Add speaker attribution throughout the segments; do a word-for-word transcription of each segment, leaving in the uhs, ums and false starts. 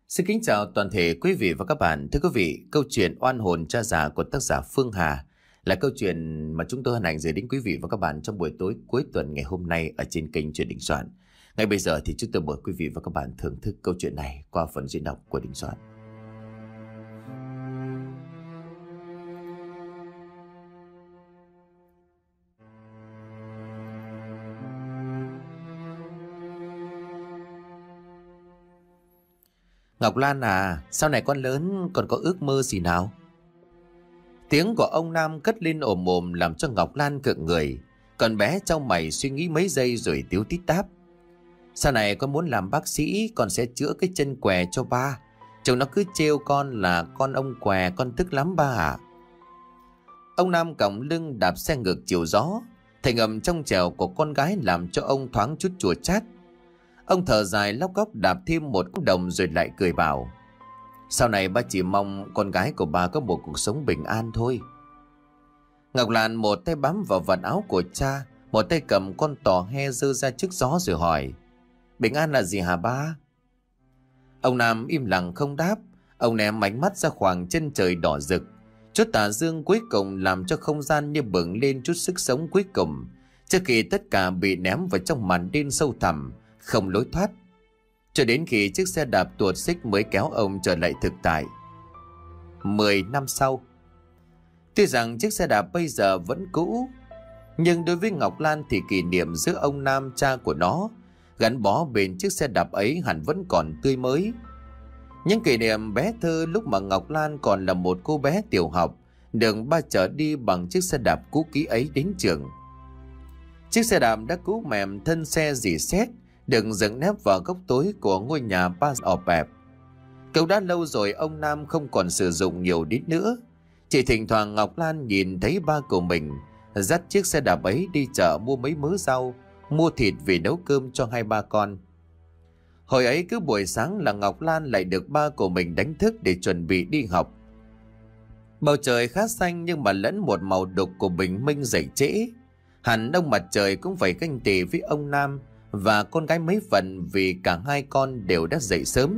Speaker 1: Xin kính chào toàn thể quý vị và các bạn. Thưa quý vị, câu chuyện Oan hồn cha già của tác giả Phương Hà là câu chuyện mà chúng tôi hân hạnh gửi đến quý vị và các bạn trong buổi tối cuối tuần ngày hôm nay ở trên kênh Chuyện Đình Soạn. Ngay bây giờ thì chúng tôi mời quý vị và các bạn thưởng thức câu chuyện này qua phần diễn đọc của Đình Soạn. Ngọc Lan à, sau này con lớn còn có ước mơ gì nào? Tiếng của ông Nam cất lên ồm ồm làm cho Ngọc Lan cựng người. Còn bé trong mày suy nghĩ mấy giây rồi tiếu tít đáp. Sau này con muốn làm bác sĩ, con sẽ chữa cái chân què cho ba. Chồng nó cứ trêu con là con ông què, con tức lắm ba à. Ông Nam còng lưng đạp xe ngược chiều gió. Thành âm trong trèo của con gái làm cho ông thoáng chút chua chát. Ông thở dài lóc góc đạp thêm một cú đồng rồi lại cười bảo: sau này ba chỉ mong con gái của ba có một cuộc sống bình an thôi. Ngọc Lan một tay bám vào vạt áo của cha, một tay cầm con tò he giơ ra trước gió rồi hỏi: bình an là gì hả ba? Ông Nam im lặng không đáp. Ông ném ánh mắt ra khoảng chân trời đỏ rực. Chút tà dương cuối cùng làm cho không gian như bừng lên chút sức sống cuối cùng, trước khi tất cả bị ném vào trong màn đêm sâu thẳm không lối thoát, cho đến khi chiếc xe đạp tuột xích mới kéo ông trở lại thực tại. Mười năm sau, tuy rằng chiếc xe đạp bây giờ vẫn cũ, nhưng đối với Ngọc Lan thì kỷ niệm giữa ông Nam cha của nó gắn bó bên chiếc xe đạp ấy hẳn vẫn còn tươi mới. Những kỷ niệm bé thơ lúc mà Ngọc Lan còn là một cô bé tiểu học, được ba chở đi bằng chiếc xe đạp cũ kỹ ấy đến trường. Chiếc xe đạp đã cũ mềm, thân xe rỉ sét, đừng dựng nép vào góc tối của ngôi nhà ba ọp ẹp. Cậu đã lâu rồi ông Nam không còn sử dụng nhiều đến nữa. Chỉ thỉnh thoảng Ngọc Lan nhìn thấy ba của mình dắt chiếc xe đạp ấy đi chợ mua mấy mớ rau, mua thịt về nấu cơm cho hai ba con. Hồi ấy cứ buổi sáng là Ngọc Lan lại được ba của mình đánh thức để chuẩn bị đi học. Bầu trời khá xanh nhưng mà lẫn một màu đục của bình minh dậy trễ. Hẳn ông mặt trời cũng phải ganh tị với ông Nam và con gái mấy phần vì cả hai con đều đã dậy sớm.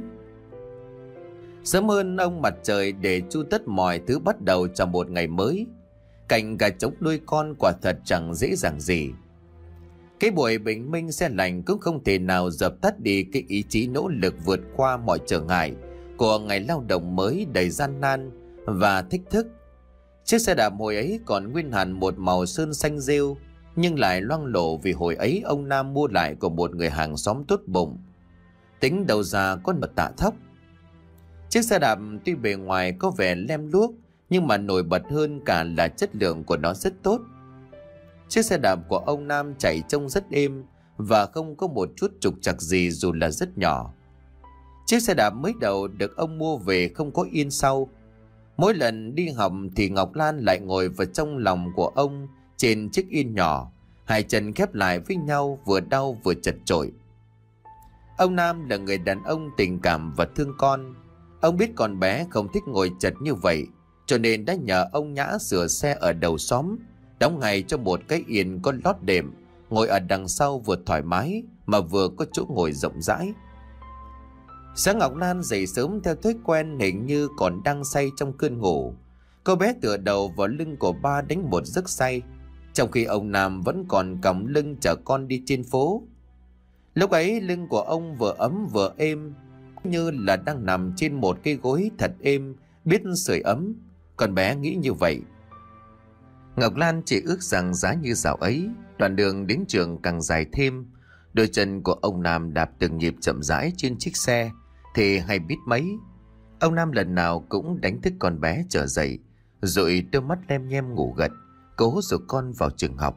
Speaker 1: Sớm hơn ông mặt trời để chu tất mọi thứ bắt đầu cho một ngày mới. Cảnh gà trống nuôi con quả thật chẳng dễ dàng gì. Cái buổi bình minh se lạnh cũng không thể nào dập tắt đi cái ý chí nỗ lực vượt qua mọi trở ngại của ngày lao động mới đầy gian nan và thách thức. Chiếc xe đạp hồi ấy còn nguyên hẳn một màu sơn xanh rêu, nhưng lại loang lổ vì hồi ấy ông Nam mua lại của một người hàng xóm tốt bụng, tính đầu già có một tạ thóc. Chiếc xe đạp tuy bề ngoài có vẻ lem luốc, nhưng mà nổi bật hơn cả là chất lượng của nó rất tốt. Chiếc xe đạp của ông Nam chạy trông rất êm và không có một chút trục trặc gì dù là rất nhỏ. Chiếc xe đạp mới đầu được ông mua về không có yên sau. Mỗi lần đi học thì Ngọc Lan lại ngồi vào trong lòng của ông trên chiếc yên nhỏ, hai chân khép lại với nhau, vừa đau vừa chật chội. Ông Nam là người đàn ông tình cảm và thương con. Ông biết con bé không thích ngồi chật như vậy, cho nên đã nhờ ông Nhã sửa xe ở đầu xóm, đóng ngay cho một cái yên có lót đệm, ngồi ở đằng sau vừa thoải mái mà vừa có chỗ ngồi rộng rãi. Sáng Ngọc Lan dậy sớm theo thói quen, hình như còn đang say trong cơn ngủ. Cô bé tựa đầu vào lưng của ba đánh một giấc say, trong khi ông Nam vẫn còn còng lưng chở con đi trên phố. Lúc ấy lưng của ông vừa ấm vừa êm, như là đang nằm trên một cái gối thật êm, biết sưởi ấm. Con bé nghĩ như vậy. Ngọc Lan chỉ ước rằng giá như dạo ấy, đoạn đường đến trường càng dài thêm, đôi chân của ông Nam đạp từng nhịp chậm rãi trên chiếc xe thì hay biết mấy. Ông Nam lần nào cũng đánh thức con bé trở dậy, rồi đôi mắt lem nhem ngủ gật, cố dỗ con vào trường học.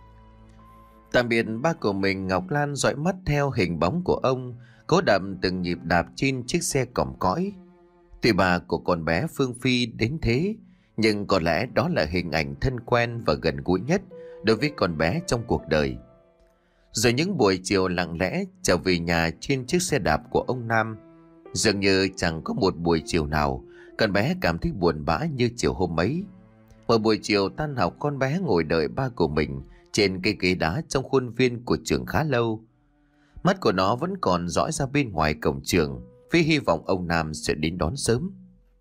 Speaker 1: Tạm biệt ba của mình, Ngọc Lan dõi mắt theo hình bóng của ông, cố đậm từng nhịp đạp trên chiếc xe còm cõi. Tuy bà của con bé Phương Phi đến thế, nhưng có lẽ đó là hình ảnh thân quen và gần gũi nhất đối với con bé trong cuộc đời. Rồi những buổi chiều lặng lẽ trở về nhà trên chiếc xe đạp của ông Nam, dường như chẳng có một buổi chiều nào con bé cảm thấy buồn bã như chiều hôm ấy. Một buổi chiều tan học, con bé ngồi đợi ba của mình trên cây ghế đá trong khuôn viên của trường khá lâu. Mắt của nó vẫn còn dõi ra bên ngoài cổng trường, với hy vọng ông Nam sẽ đến đón sớm.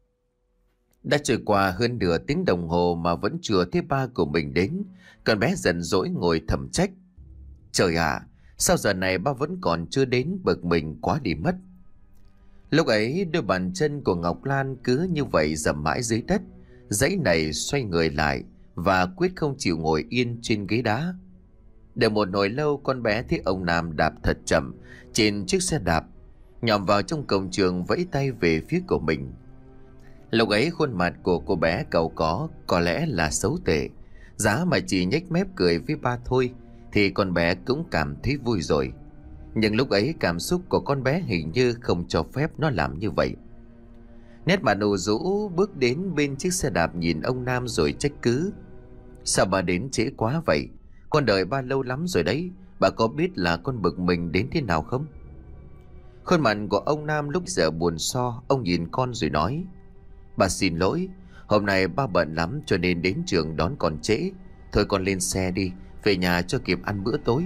Speaker 1: Đã trôi qua hơn nửa tiếng đồng hồ mà vẫn chưa thấy ba của mình đến. Con bé giận dỗi ngồi thầm trách. Trời ạ, sao giờ này ba vẫn còn chưa đến, bực mình quá đi mất. Lúc ấy đôi bàn chân của Ngọc Lan cứ như vậy dậm mãi dưới đất. Dãy này xoay người lại và quyết không chịu ngồi yên trên ghế đá. Đợi một hồi lâu, con bé thấy ông Nam đạp thật chậm trên chiếc xe đạp, nhòm vào trong cổng trường vẫy tay về phía của mình. Lúc ấy khuôn mặt của cô bé cau có có lẽ là xấu tệ, giá mà chỉ nhếch mép cười với ba thôi thì con bé cũng cảm thấy vui rồi. Nhưng lúc ấy cảm xúc của con bé hình như không cho phép nó làm như vậy. Nét mặt ủ rũ bước đến bên chiếc xe đạp nhìn ông Nam rồi trách cứ. Sao bà đến trễ quá vậy? Con đợi ba lâu lắm rồi đấy. Bà có biết là con bực mình đến thế nào không? Khuôn mặt của ông Nam lúc giờ buồn so. Ông nhìn con rồi nói: Bà xin lỗi, hôm nay ba bận lắm cho nên đến trường đón con trễ. Thôi con lên xe đi, về nhà cho kịp ăn bữa tối.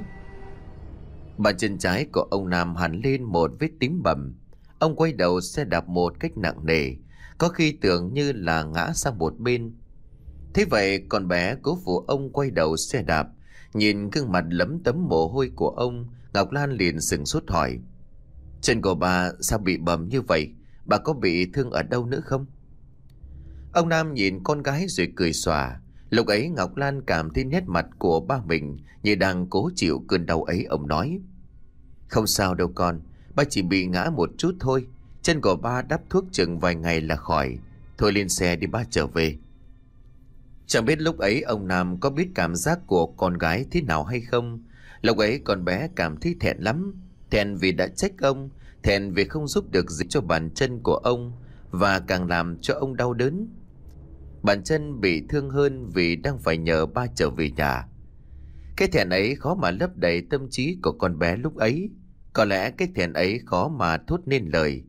Speaker 1: Bàn chân trái của ông Nam hẳn lên một vết tím bầm. Ông quay đầu xe đạp một cách nặng nề, có khi tưởng như là ngã sang một bên. Thế vậy con bé cố phụ ông quay đầu xe đạp, nhìn gương mặt lấm tấm mồ hôi của ông, Ngọc Lan liền sừng sốt hỏi: Chân của bà sao bị bầm như vậy? Bà có bị thương ở đâu nữa không? Ông Nam nhìn con gái rồi cười xòa. Lúc ấy Ngọc Lan cảm thấy nét mặt của ba mình như đang cố chịu cơn đau ấy. Ông nói: Không sao đâu con, ba chỉ bị ngã một chút thôi. Chân của ba đắp thuốc chừng vài ngày là khỏi. Thôi lên xe đi, ba trở về. Chẳng biết lúc ấy ông Nam có biết cảm giác của con gái thế nào hay không. Lúc ấy con bé cảm thấy thẹn lắm. Thẹn vì đã trách ông, thẹn vì không giúp được gì cho bàn chân của ông, và càng làm cho ông đau đớn. Bàn chân bị thương hơn vì đang phải nhờ ba trở về nhà. Cái thẹn ấy khó mà lấp đầy tâm trí của con bé lúc ấy. Có lẽ cái thẹn ấy khó mà thốt nên lời,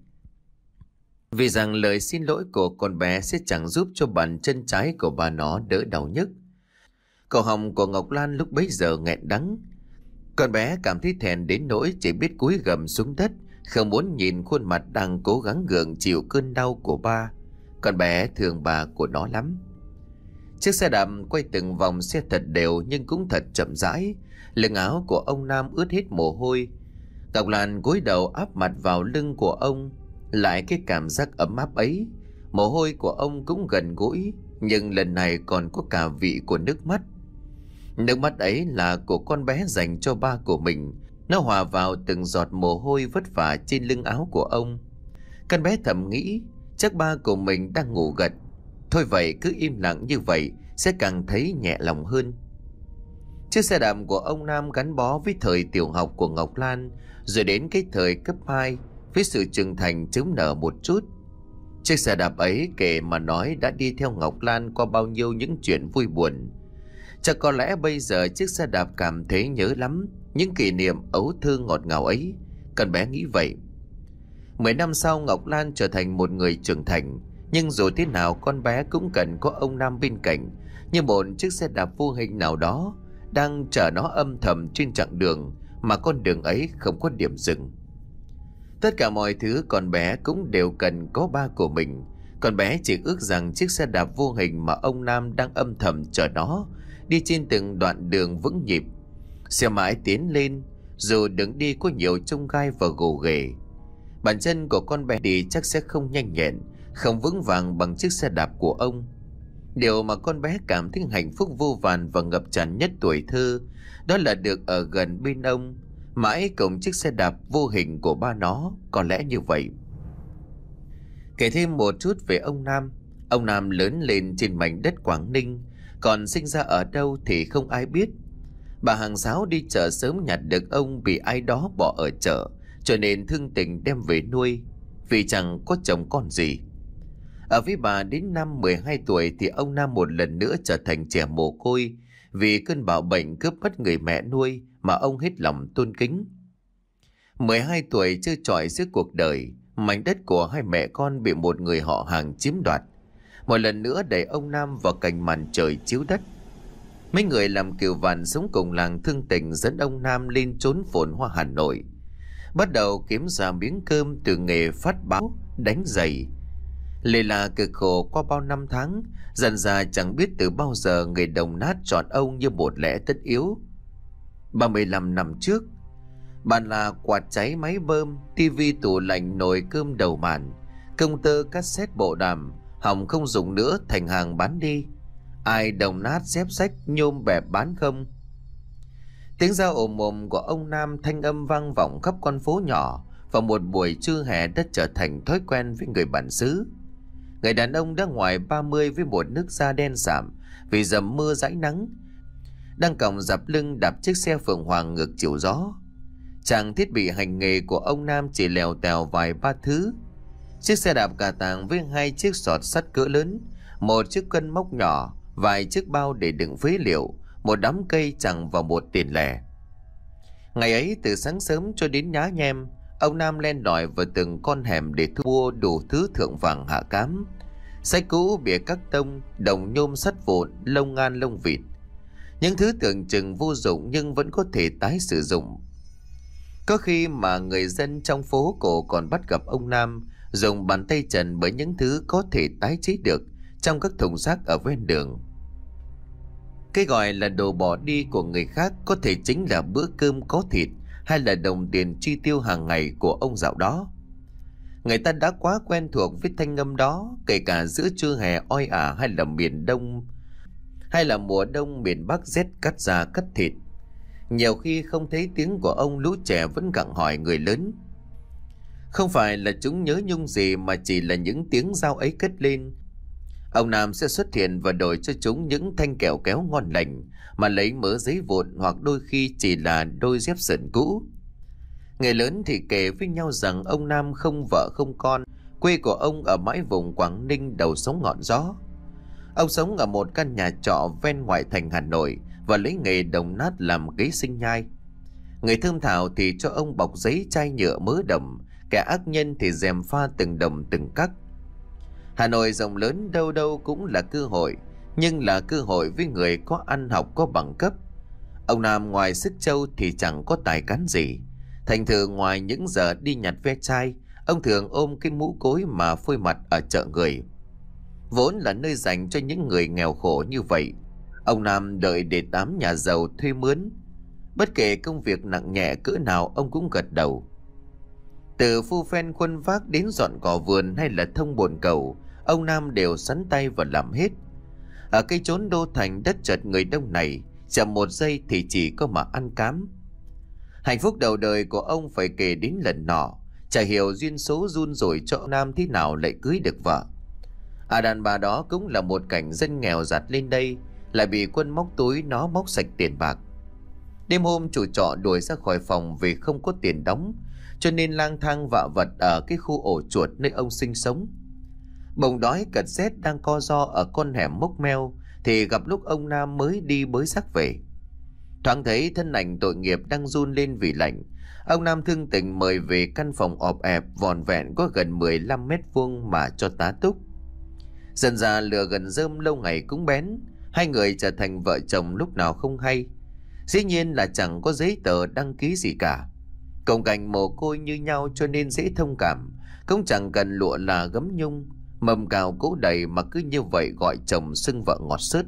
Speaker 1: vì rằng lời xin lỗi của con bé sẽ chẳng giúp cho bàn chân trái của bà nó đỡ đau nhức. Cổ họng của Ngọc Lan lúc bấy giờ nghẹn đắng. Con bé cảm thấy thẹn đến nỗi chỉ biết cúi gằm xuống đất, không muốn nhìn khuôn mặt đang cố gắng gượng chịu cơn đau của ba. Con bé thương bà của nó lắm. Chiếc xe đạp quay từng vòng xe thật đều nhưng cũng thật chậm rãi. Lưng áo của ông Nam ướt hết mồ hôi. Ngọc Lan cúi đầu áp mặt vào lưng của ông. Lại cái cảm giác ấm áp ấy. Mồ hôi của ông cũng gần gũi, nhưng lần này còn có cả vị của nước mắt. Nước mắt ấy là của con bé dành cho ba của mình. Nó hòa vào từng giọt mồ hôi vất vả trên lưng áo của ông. Con bé thầm nghĩ chắc ba của mình đang ngủ gật. Thôi vậy cứ im lặng như vậy sẽ càng thấy nhẹ lòng hơn. Chiếc xe đạp của ông Nam gắn bó với thời tiểu học của Ngọc Lan, rồi đến cái thời cấp hai với sự trưởng thành chớm nở một chút. Chiếc xe đạp ấy kể mà nói đã đi theo Ngọc Lan qua bao nhiêu những chuyện vui buồn. Chắc có lẽ bây giờ chiếc xe đạp cảm thấy nhớ lắm những kỷ niệm ấu thơ ngọt ngào ấy. Con bé nghĩ vậy. Mười năm sau Ngọc Lan trở thành một người trưởng thành, nhưng rồi thế nào con bé cũng cần có ông Nam bên cạnh, như một chiếc xe đạp vô hình nào đó đang chở nó âm thầm trên chặng đường mà con đường ấy không có điểm dừng. Tất cả mọi thứ con bé cũng đều cần có ba của mình. Con bé chỉ ước rằng chiếc xe đạp vô hình mà ông Nam đang âm thầm chở nó đi trên từng đoạn đường vững nhịp, sẽ mãi tiến lên dù đường đi có nhiều chông gai và gồ ghề. Bàn chân của con bé đi chắc sẽ không nhanh nhẹn, không vững vàng bằng chiếc xe đạp của ông. Điều mà con bé cảm thấy hạnh phúc vô vàn và ngập tràn nhất tuổi thơ, đó là được ở gần bên ông, mãi cùng chiếc xe đạp vô hình của ba nó. Có lẽ như vậy. Kể thêm một chút về ông Nam. Ông Nam lớn lên trên mảnh đất Quảng Ninh, còn sinh ra ở đâu thì không ai biết. Bà hàng xáo đi chợ sớm nhặt được ông bị ai đó bỏ ở chợ, cho nên thương tình đem về nuôi, vì chẳng có chồng con gì. Ở với bà đến năm mười hai tuổi thì ông Nam một lần nữa trở thành trẻ mồ côi vì cơn bạo bệnh cướp mất người mẹ nuôi mà ông hết lòng tôn kính. mười hai tuổi chưa trọi giữa cuộc đời, mảnh đất của hai mẹ con bị một người họ hàng chiếm đoạt. Một lần nữa đẩy ông Nam vào cảnh màn trời chiếu đất. Mấy người làm cừu vàn sống cùng làng thương tình dẫn ông Nam lên trốn phồn hoa Hà Nội. bắt đầu kiếm ra miếng cơm từ nghề phát báo, đánh giày. Lê là cực khổ qua bao năm tháng, dần dà chẳng biết từ bao giờ người Đồng Nát chọn ông như một lẽ tất yếu. ba mươi lăm năm trước, bàn là quạt cháy, máy bơm, tivi, tủ lạnh, nồi cơm, đầu màn, công tơ, cassette, bộ đàm hỏng không dùng nữa, thành hàng bán đi. Ai Đồng Nát dép sách nhôm bẹp bán không. Tiếng rao ồm ồm của ông Nam thanh âm vang vọng khắp con phố nhỏ. Vào một buổi trưa hè đã trở thành thói quen với người bản xứ. Người đàn ông đã ngoài ba mươi với một nước da đen sạm vì dầm mưa dãi nắng, đang còng dập lưng đạp chiếc xe Phượng Hoàng ngược chiều gió. Chàng thiết bị hành nghề của ông Nam chỉ lèo tèo vài ba thứ: chiếc xe đạp cà tàng với hai chiếc sọt sắt cỡ lớn, một chiếc cân mốc nhỏ, vài chiếc bao để đựng phế liệu, một đám cây chẳng vào một tiền lẻ. Ngày ấy từ sáng sớm cho đến nhá nhem, ông Nam len lỏi vào từng con hẻm để thu mua đủ thứ thượng vàng hạ cám: sách cũ, bìa các tông, đồng nhôm, sắt vụn, lông ngan, lông vịt. Những thứ tưởng chừng vô dụng nhưng vẫn có thể tái sử dụng. Có khi mà người dân trong phố cổ còn bắt gặp ông Nam dùng bàn tay trần bởi những thứ có thể tái chế được trong các thùng rác ở ven đường. Cái gọi là đồ bỏ đi của người khác có thể chính là bữa cơm có thịt hay là đồng tiền chi tiêu hàng ngày của ông dạo đó. Người ta đã quá quen thuộc với thanh âm đó, kể cả giữa trưa hè oi ả hay là miền Đông hay là mùa đông miền Bắc rét cắt da cắt thịt. Nhiều khi không thấy tiếng của ông, lũ trẻ vẫn gặng hỏi người lớn. Không phải là chúng nhớ nhung gì, mà chỉ là những tiếng dao ấy cất lên, ông Nam sẽ xuất hiện và đổi cho chúng những thanh kẹo kéo ngon lành, mà lấy mớ giấy vụn, hoặc đôi khi chỉ là đôi dép sườn cũ. Người lớn thì kể với nhau rằng ông Nam không vợ không con, quê của ông ở mãi vùng Quảng Ninh đầu sóng ngọn gió. Ông sống ở một căn nhà trọ ven ngoại thành Hà Nội và lấy nghề đồng nát làm kế sinh nhai. Người thơm thảo thì cho ông bọc giấy chai nhựa mớ đồng, kẻ ác nhân thì rèm pha từng đồng từng cắc. Hà Nội rộng lớn, đâu đâu cũng là cơ hội, nhưng là cơ hội với người có ăn học, có bằng cấp. Ông Nam ngoài sức trâu thì chẳng có tài cán gì. Thành thử ngoài những giờ đi nhặt ve chai, ông thường ôm cái mũ cối mà phơi mặt ở chợ người. Vốn là nơi dành cho những người nghèo khổ như vậy, ông Nam đợi để tám nhà giàu thuê mướn. Bất kể công việc nặng nhẹ cỡ nào ông cũng gật đầu. Từ phu phen khuân vác đến dọn cỏ vườn hay là thông bồn cầu, ông Nam đều sắn tay và làm hết. Ở cái chốn đô thành đất chật người đông này, chậm một giây thì chỉ có mà ăn cám. Hạnh phúc đầu đời của ông phải kể đến lần nọ, chả hiểu duyên số run rủi cho ông Nam thế nào lại cưới được vợ. À, đàn bà đó cũng là một cảnh dân nghèo giặt lên đây, lại bị Quân móc túi nó móc sạch tiền bạc. Đêm hôm chủ trọ đuổi ra khỏi phòng vì không có tiền đóng, cho nên lang thang vạ vật ở cái khu ổ chuột nơi ông sinh sống. Bỗng đói cật rét đang co ro ở con hẻm mốc meo thì gặp lúc ông Nam mới đi bới rác về. Thoáng thấy thân ảnh tội nghiệp đang run lên vì lạnh, ông Nam thương tình mời về căn phòng ọp ẹp vòn vẹn có gần mười lăm mét vuông mà cho tá túc. Dần dà lửa gần rơm lâu ngày cũng bén, hai người trở thành vợ chồng lúc nào không hay. Dĩ nhiên là chẳng có giấy tờ đăng ký gì cả. Cộng cảnh mồ côi như nhau cho nên dễ thông cảm, cũng chẳng cần lụa là gấm nhung, mầm cào cỗ đầy mà cứ như vậy gọi chồng xưng vợ ngọt sứt.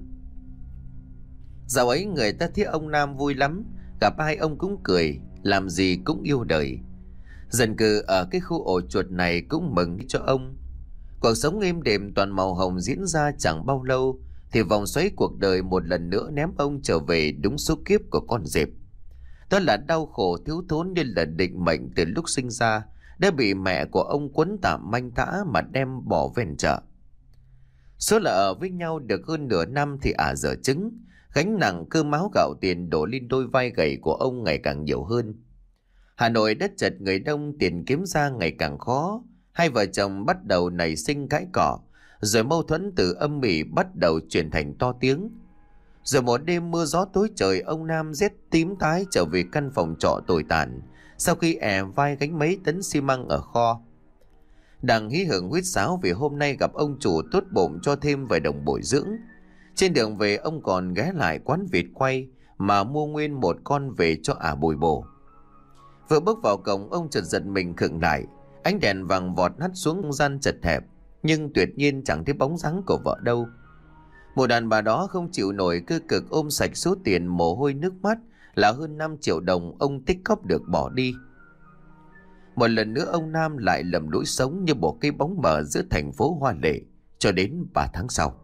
Speaker 1: Dạo ấy người ta thấy ông Nam vui lắm, gặp ai ông cũng cười, làm gì cũng yêu đời. Dân cư ở cái khu ổ chuột này cũng mừng cho ông. Cuộc sống êm đềm toàn màu hồng diễn ra chẳng bao lâu thì vòng xoáy cuộc đời một lần nữa ném ông trở về đúng số kiếp của con dẹp. Đó là đau khổ thiếu thốn như là định mệnh từ lúc sinh ra đã bị mẹ của ông quấn tạm manh thả mà đem bỏ ven chợ. Số là ở với nhau được hơn nửa năm thì ả dở trứng, gánh nặng cơm áo gạo tiền đổ lên đôi vai gầy của ông ngày càng nhiều hơn. Hà Nội đất chật người đông, tiền kiếm ra ngày càng khó. Hai vợ chồng bắt đầu nảy sinh cãi cọ, rồi mâu thuẫn từ âm ỉ bắt đầu chuyển thành to tiếng. Rồi một đêm mưa gió tối trời, ông Nam rét tím tái trở về căn phòng trọ tồi tàn sau khi è vai gánh mấy tấn xi măng ở kho. Đang hí hửng huýt sáo vì hôm nay gặp ông chủ tốt bụng cho thêm vài đồng bồi dưỡng. Trên đường về ông còn ghé lại quán vịt quay mà mua nguyên một con về cho ả bồi bổ. Vừa bước vào cổng, ông chợt giật mình khựng lại. Ánh đèn vàng vọt hắt xuống không gian chật hẹp, nhưng tuyệt nhiên chẳng thấy bóng dáng của vợ đâu. Một đàn bà đó không chịu nổi cơ cực ôm sạch số tiền mồ hôi nước mắt là hơn năm triệu đồng ông tích cóp được bỏ đi. Một lần nữa ông Nam lại lầm lũi sống như một cái bóng mờ giữa thành phố hoa lệ cho đến ba tháng sau.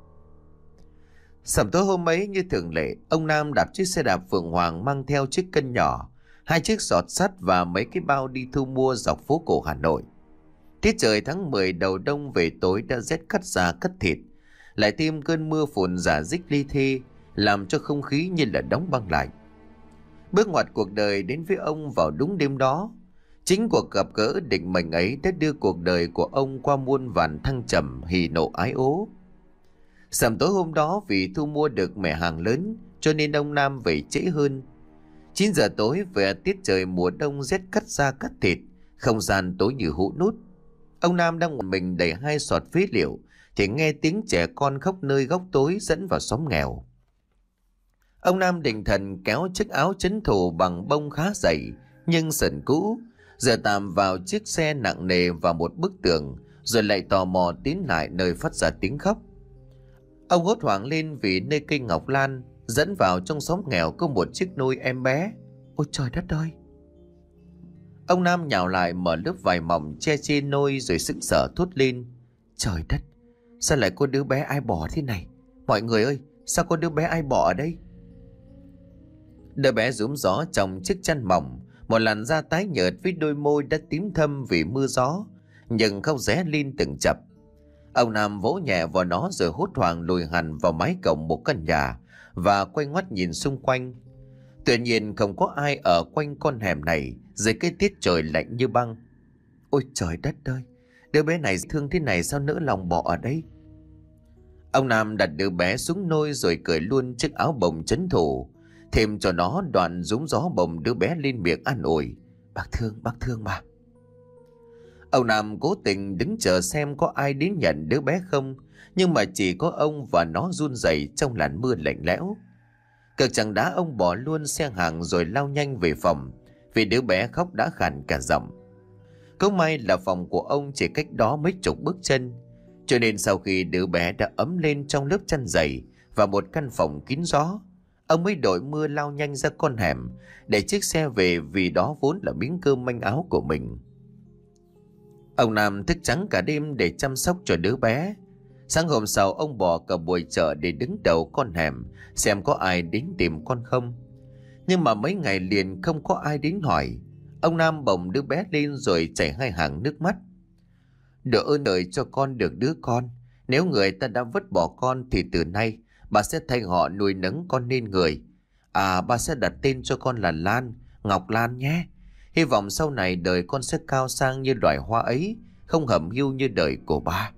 Speaker 1: Sẩm tối hôm ấy như thường lệ, ông Nam đạp chiếc xe đạp Phượng Hoàng mang theo chiếc cân nhỏ, hai chiếc giọt sắt và mấy cái bao đi thu mua dọc phố cổ Hà Nội. Tiết trời tháng mười đầu đông về tối đã rét cắt da cắt thịt, lại thêm cơn mưa phùn rả rích li thê làm cho không khí như là đóng băng lại. Bước ngoặt cuộc đời đến với ông vào đúng đêm đó. Chính cuộc gặp gỡ định mệnh ấy đã đưa cuộc đời của ông qua muôn vàn thăng trầm hỉ nộ ái ố. Sẩm tối hôm đó vì thu mua được mẻ hàng lớn cho nên ông Nam về trễ hơn. chín giờ tối về tiết trời mùa đông rét cắt da cắt thịt, không gian tối như hũ nút. Ông Nam đang một mình đẩy hai sọt phế liệu thì nghe tiếng trẻ con khóc nơi góc tối dẫn vào xóm nghèo. Ông Nam định thần kéo chiếc áo trấn thủ bằng bông khá dày nhưng sần cũ, giờ tạm vào chiếc xe nặng nề vào một bức tường, rồi lại tò mò tiến lại nơi phát ra tiếng khóc. Ông hốt hoảng lên vì nơi cây ngọc lan dẫn vào trong xóm nghèo có một chiếc nôi em bé. Ôi trời đất ơi! Ông Nam nhào lại mở lớp vải mỏng che trên nôi rồi sững sờ thốt lên. Trời đất! Sao lại có đứa bé ai bỏ thế này? Mọi người ơi! Sao có đứa bé ai bỏ ở đây? Đứa bé rúm gió trong chiếc chăn mỏng, một làn da tái nhợt với đôi môi đã tím thâm vì mưa gió, nhưng khóc ré lên từng chập. Ông Nam vỗ nhẹ vào nó rồi hốt hoảng lùi hẳn vào mái cổng một căn nhà và quay ngoắt nhìn xung quanh. Tuy nhiên không có ai ở quanh con hẻm này dưới cái tiết trời lạnh như băng. Ôi trời đất ơi! Đứa bé này thương thế này sao nỡ lòng bỏ ở đây? Ông Nam đặt đứa bé xuống nôi rồi cởi luôn chiếc áo bồng trấn thủ, thêm cho nó đoạn rúm gió bồng đứa bé lên miệng an ủi. Bác thương, bác thương mà. Ông Nam cố tình đứng chờ xem có ai đến nhận đứa bé không, nhưng mà chỉ có ông và nó run rẩy trong làn mưa lạnh lẽo. Cực chẳng đá ông bỏ luôn xe hàng rồi lao nhanh về phòng, vì đứa bé khóc đã khàn cả giọng. Cũng may là phòng của ông chỉ cách đó mấy chục bước chân, cho nên sau khi đứa bé đã ấm lên trong lớp chăn dày và một căn phòng kín gió, ông mới đội mưa lao nhanh ra con hẻm để chiếc xe về, vì đó vốn là miếng cơm manh áo của mình. Ông Nam thức trắng cả đêm để chăm sóc cho đứa bé. Sáng hôm sau ông bỏ cả buổi chợ để đứng đầu con hẻm xem có ai đến tìm con không. Nhưng mà mấy ngày liền không có ai đến hỏi. Ông Nam bồng đứa bé lên rồi chảy hai hàng nước mắt. Đỡ ơn đời cho con được đứa con. Nếu người ta đã vứt bỏ con thì từ nay bà sẽ thay họ nuôi nấng con nên người. À, bà sẽ đặt tên cho con là Lan, Ngọc Lan nhé. Hy vọng sau này đời con sẽ cao sang như loài hoa ấy, không hẩm hiu như đời của ba.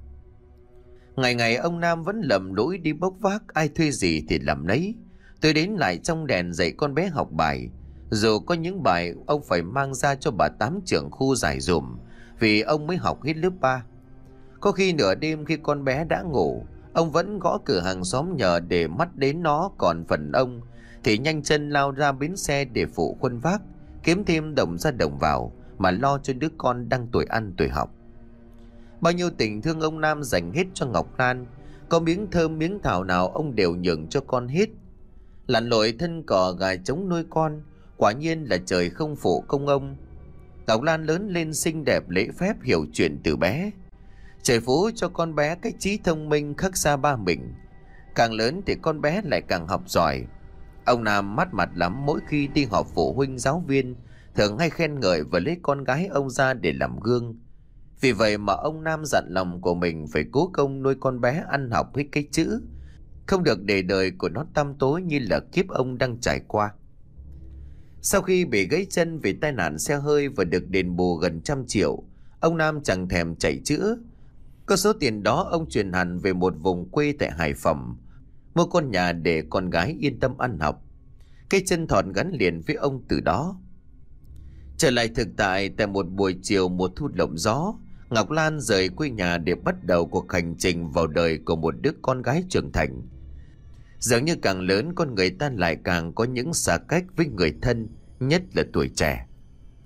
Speaker 1: Ngày ngày ông Nam vẫn lầm lũi đi bốc vác, ai thuê gì thì làm nấy. Tôi đến lại trong đèn dạy con bé học bài. Dù có những bài ông phải mang ra cho bà tám trưởng khu giải dùm, vì ông mới học hết lớp ba. Có khi nửa đêm khi con bé đã ngủ, ông vẫn gõ cửa hàng xóm nhờ để mắt đến nó, còn phần ông thì nhanh chân lao ra bến xe để phụ khuân vác, kiếm thêm đồng ra đồng vào mà lo cho đứa con đang tuổi ăn tuổi học. Bao nhiêu tình thương ông Nam dành hết cho Ngọc Lan, có miếng thơm miếng thảo nào ông đều nhường cho con hết. Lặn lội thân cỏ gà trống nuôi con, quả nhiên là trời không phụ công ông. Ngọc Lan lớn lên xinh đẹp lễ phép, hiểu chuyện từ bé. Trời phú cho con bé cách trí thông minh khác xa ba mình. Càng lớn thì con bé lại càng học giỏi. Ông Nam mắt mặt lắm mỗi khi đi họp phụ huynh giáo viên, thường hay khen ngợi và lấy con gái ông ra để làm gương. Vì vậy mà ông Nam dặn lòng của mình phải cố công nuôi con bé ăn học hết cái chữ, không được để đời của nó tăm tối như là kiếp ông đang trải qua. Sau khi bị gãy chân vì tai nạn xe hơi và được đền bù gần trăm triệu, ông Nam chẳng thèm chạy chữa. Có số tiền đó ông chuyển hẳn về một vùng quê tại Hải Phòng, mua con nhà để con gái yên tâm ăn học. Cái chân thọt gắn liền với ông từ đó. Trở lại thực tại, tại một buổi chiều mùa thu lộng gió, Ngọc Lan rời quê nhà để bắt đầu cuộc hành trình vào đời của một đứa con gái trưởng thành. Dường như càng lớn con người ta lại càng có những xa cách với người thân, nhất là tuổi trẻ.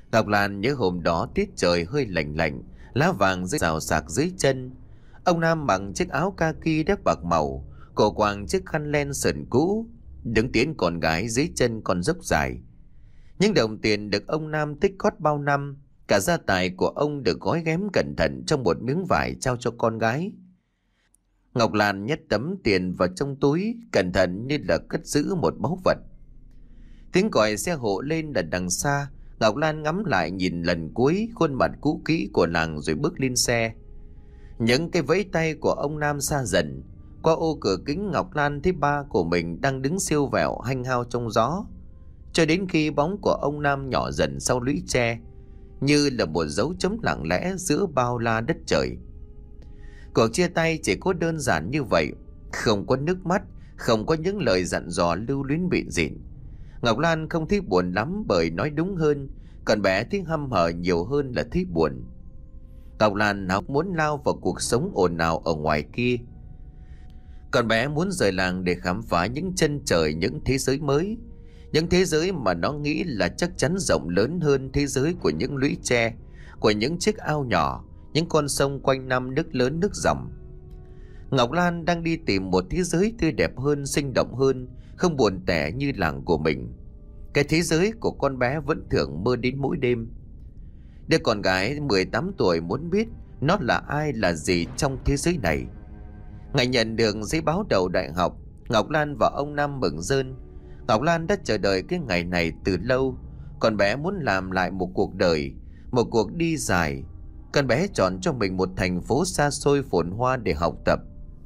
Speaker 1: Ngọc Lan nhớ hôm đó tiết trời hơi lạnh lạnh, lá vàng rơi rào rạc dưới chân. Ông Nam mặc chiếc áo kaki đắp bạc màu, cổ quàng chiếc khăn len sờn cũ, đứng tiễn con gái dưới chân con dốc dài. Những đồng tiền được ông Nam tích cóp bao năm, cả gia tài của ông được gói ghém cẩn thận trong một miếng vải trao cho con gái. Ngọc Lan nhét tấm tiền vào trong túi, cẩn thận như là cất giữ một báu vật. Tiếng còi xe hộ lên ở đằng xa, Ngọc Lan ngắm lại nhìn lần cuối khuôn mặt cũ kỹ của nàng rồi bước lên xe. Những cái vẫy tay của ông Nam xa dần. Qua ô cửa kính, Ngọc Lan thấy ba của mình đang đứng siêu vẹo hanh hao trong gió, cho đến khi bóng của ông Nam nhỏ dần sau lũy tre, như là một dấu chấm lặng lẽ giữa bao la đất trời. Cuộc chia tay chỉ có đơn giản như vậy, không có nước mắt, không có những lời dặn dò lưu luyến bịn rịn. Ngọc Lan không thấy buồn lắm, bởi nói đúng hơn, còn bé thấy hăm hở nhiều hơn là thấy buồn. Ngọc Lan nào muốn lao vào cuộc sống ồn ào ở ngoài kia. Con bé muốn rời làng để khám phá những chân trời, những thế giới mới, những thế giới mà nó nghĩ là chắc chắn rộng lớn hơn thế giới của những lũy tre, của những chiếc ao nhỏ, những con sông quanh năm nước lớn nước dòng. Ngọc Lan đang đi tìm một thế giới tươi đẹp hơn, sinh động hơn, không buồn tẻ như làng của mình. Cái thế giới của con bé vẫn thường mơ đến mỗi đêm. Đứa con gái mười tám tuổi muốn biết nó là ai, là gì trong thế giới này. Ngày nhận được giấy báo đậu đại học, Ngọc Lan và ông Nam mừng rơn. Ngọc Lan đã chờ đợi cái ngày này từ lâu. Con bé muốn làm lại một cuộc đời, một cuộc đi dài. Con bé chọn cho mình một thành phố xa xôi phồn hoa để học tập.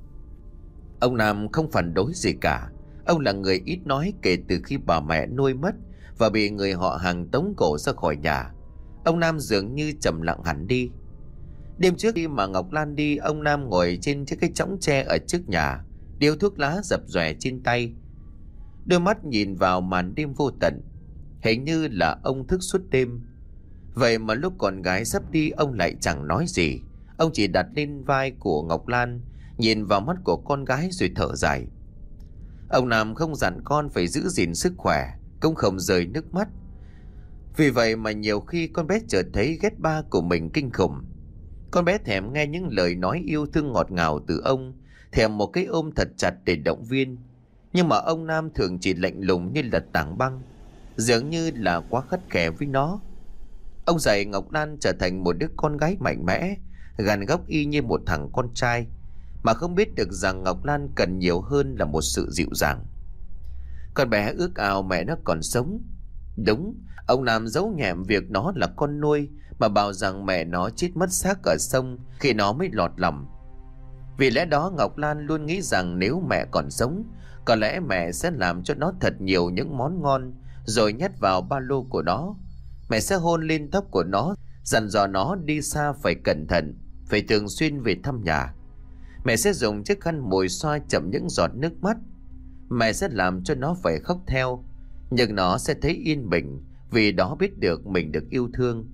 Speaker 1: Ông Nam không phản đối gì cả. Ông là người ít nói kể từ khi bà mẹ nuôi mất và bị người họ hàng tống cổ ra khỏi nhà. Ông Nam dường như trầm lặng hẳn đi. Đêm trước khi mà Ngọc Lan đi, ông Nam ngồi trên chiếc cái chõng tre ở trước nhà, điếu thuốc lá dập dòe trên tay, đôi mắt nhìn vào màn đêm vô tận. Hình như là ông thức suốt đêm. Vậy mà lúc con gái sắp đi, ông lại chẳng nói gì. Ông chỉ đặt lên vai của Ngọc Lan, nhìn vào mắt của con gái rồi thở dài. Ông Nam không dặn con phải giữ gìn sức khỏe, cũng không rơi nước mắt. Vì vậy mà nhiều khi con bé chợt thấy ghét ba của mình kinh khủng. Con bé thèm nghe những lời nói yêu thương ngọt ngào từ ông, thèm một cái ôm thật chặt để động viên. Nhưng mà ông Nam thường chỉ lạnh lùng như là tảng băng, dường như là quá khắt khe với nó. Ông dạy Ngọc Lan trở thành một đứa con gái mạnh mẽ, gàn góc y như một thằng con trai, mà không biết được rằng Ngọc Lan cần nhiều hơn là một sự dịu dàng. Con bé ước ao mẹ nó còn sống. Đúng, ông Nam giấu nhẹm việc nó là con nuôi, mà bảo rằng mẹ nó chết mất xác ở sông khi nó mới lọt lòng. Vì lẽ đó Ngọc Lan luôn nghĩ rằng nếu mẹ còn sống, có lẽ mẹ sẽ làm cho nó thật nhiều những món ngon, rồi nhét vào ba lô của nó. Mẹ sẽ hôn lên tóc của nó, dặn dò nó đi xa phải cẩn thận, phải thường xuyên về thăm nhà. Mẹ sẽ dùng chiếc khăn mùi xoa chậm những giọt nước mắt. Mẹ sẽ làm cho nó phải khóc theo, nhưng nó sẽ thấy yên bình, vì đó biết được mình được yêu thương.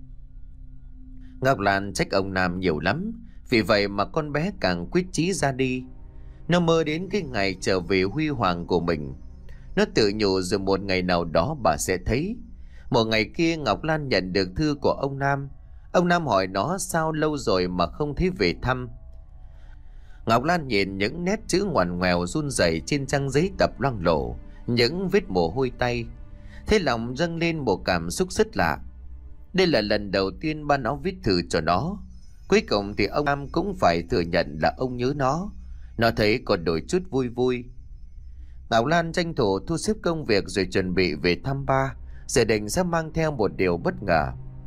Speaker 1: Ngọc Lan trách ông Nam nhiều lắm, vì vậy mà con bé càng quyết chí ra đi. Nó mơ đến cái ngày trở về huy hoàng của mình. Nó tự nhủ rồi một ngày nào đó bà sẽ thấy. Một ngày kia Ngọc Lan nhận được thư của ông Nam. Ông Nam hỏi nó sao lâu rồi mà không thấy về thăm. Ngọc Lan nhìn những nét chữ ngoằn ngoèo run rẩy trên trang giấy tập loang lổ, những vết mồ hôi tay, thế lòng dâng lên một cảm xúc rất lạ. Đây là lần đầu tiên ba nó viết thư cho nó. Cuối cùng thì ông Nam cũng phải thừa nhận là ông nhớ nó. Nó thấy còn đôi chút vui vui. Ngọc Lan tranh thủ thu xếp công việc rồi chuẩn bị về thăm ba. Dự định sẽ mang theo một điều bất ngờ.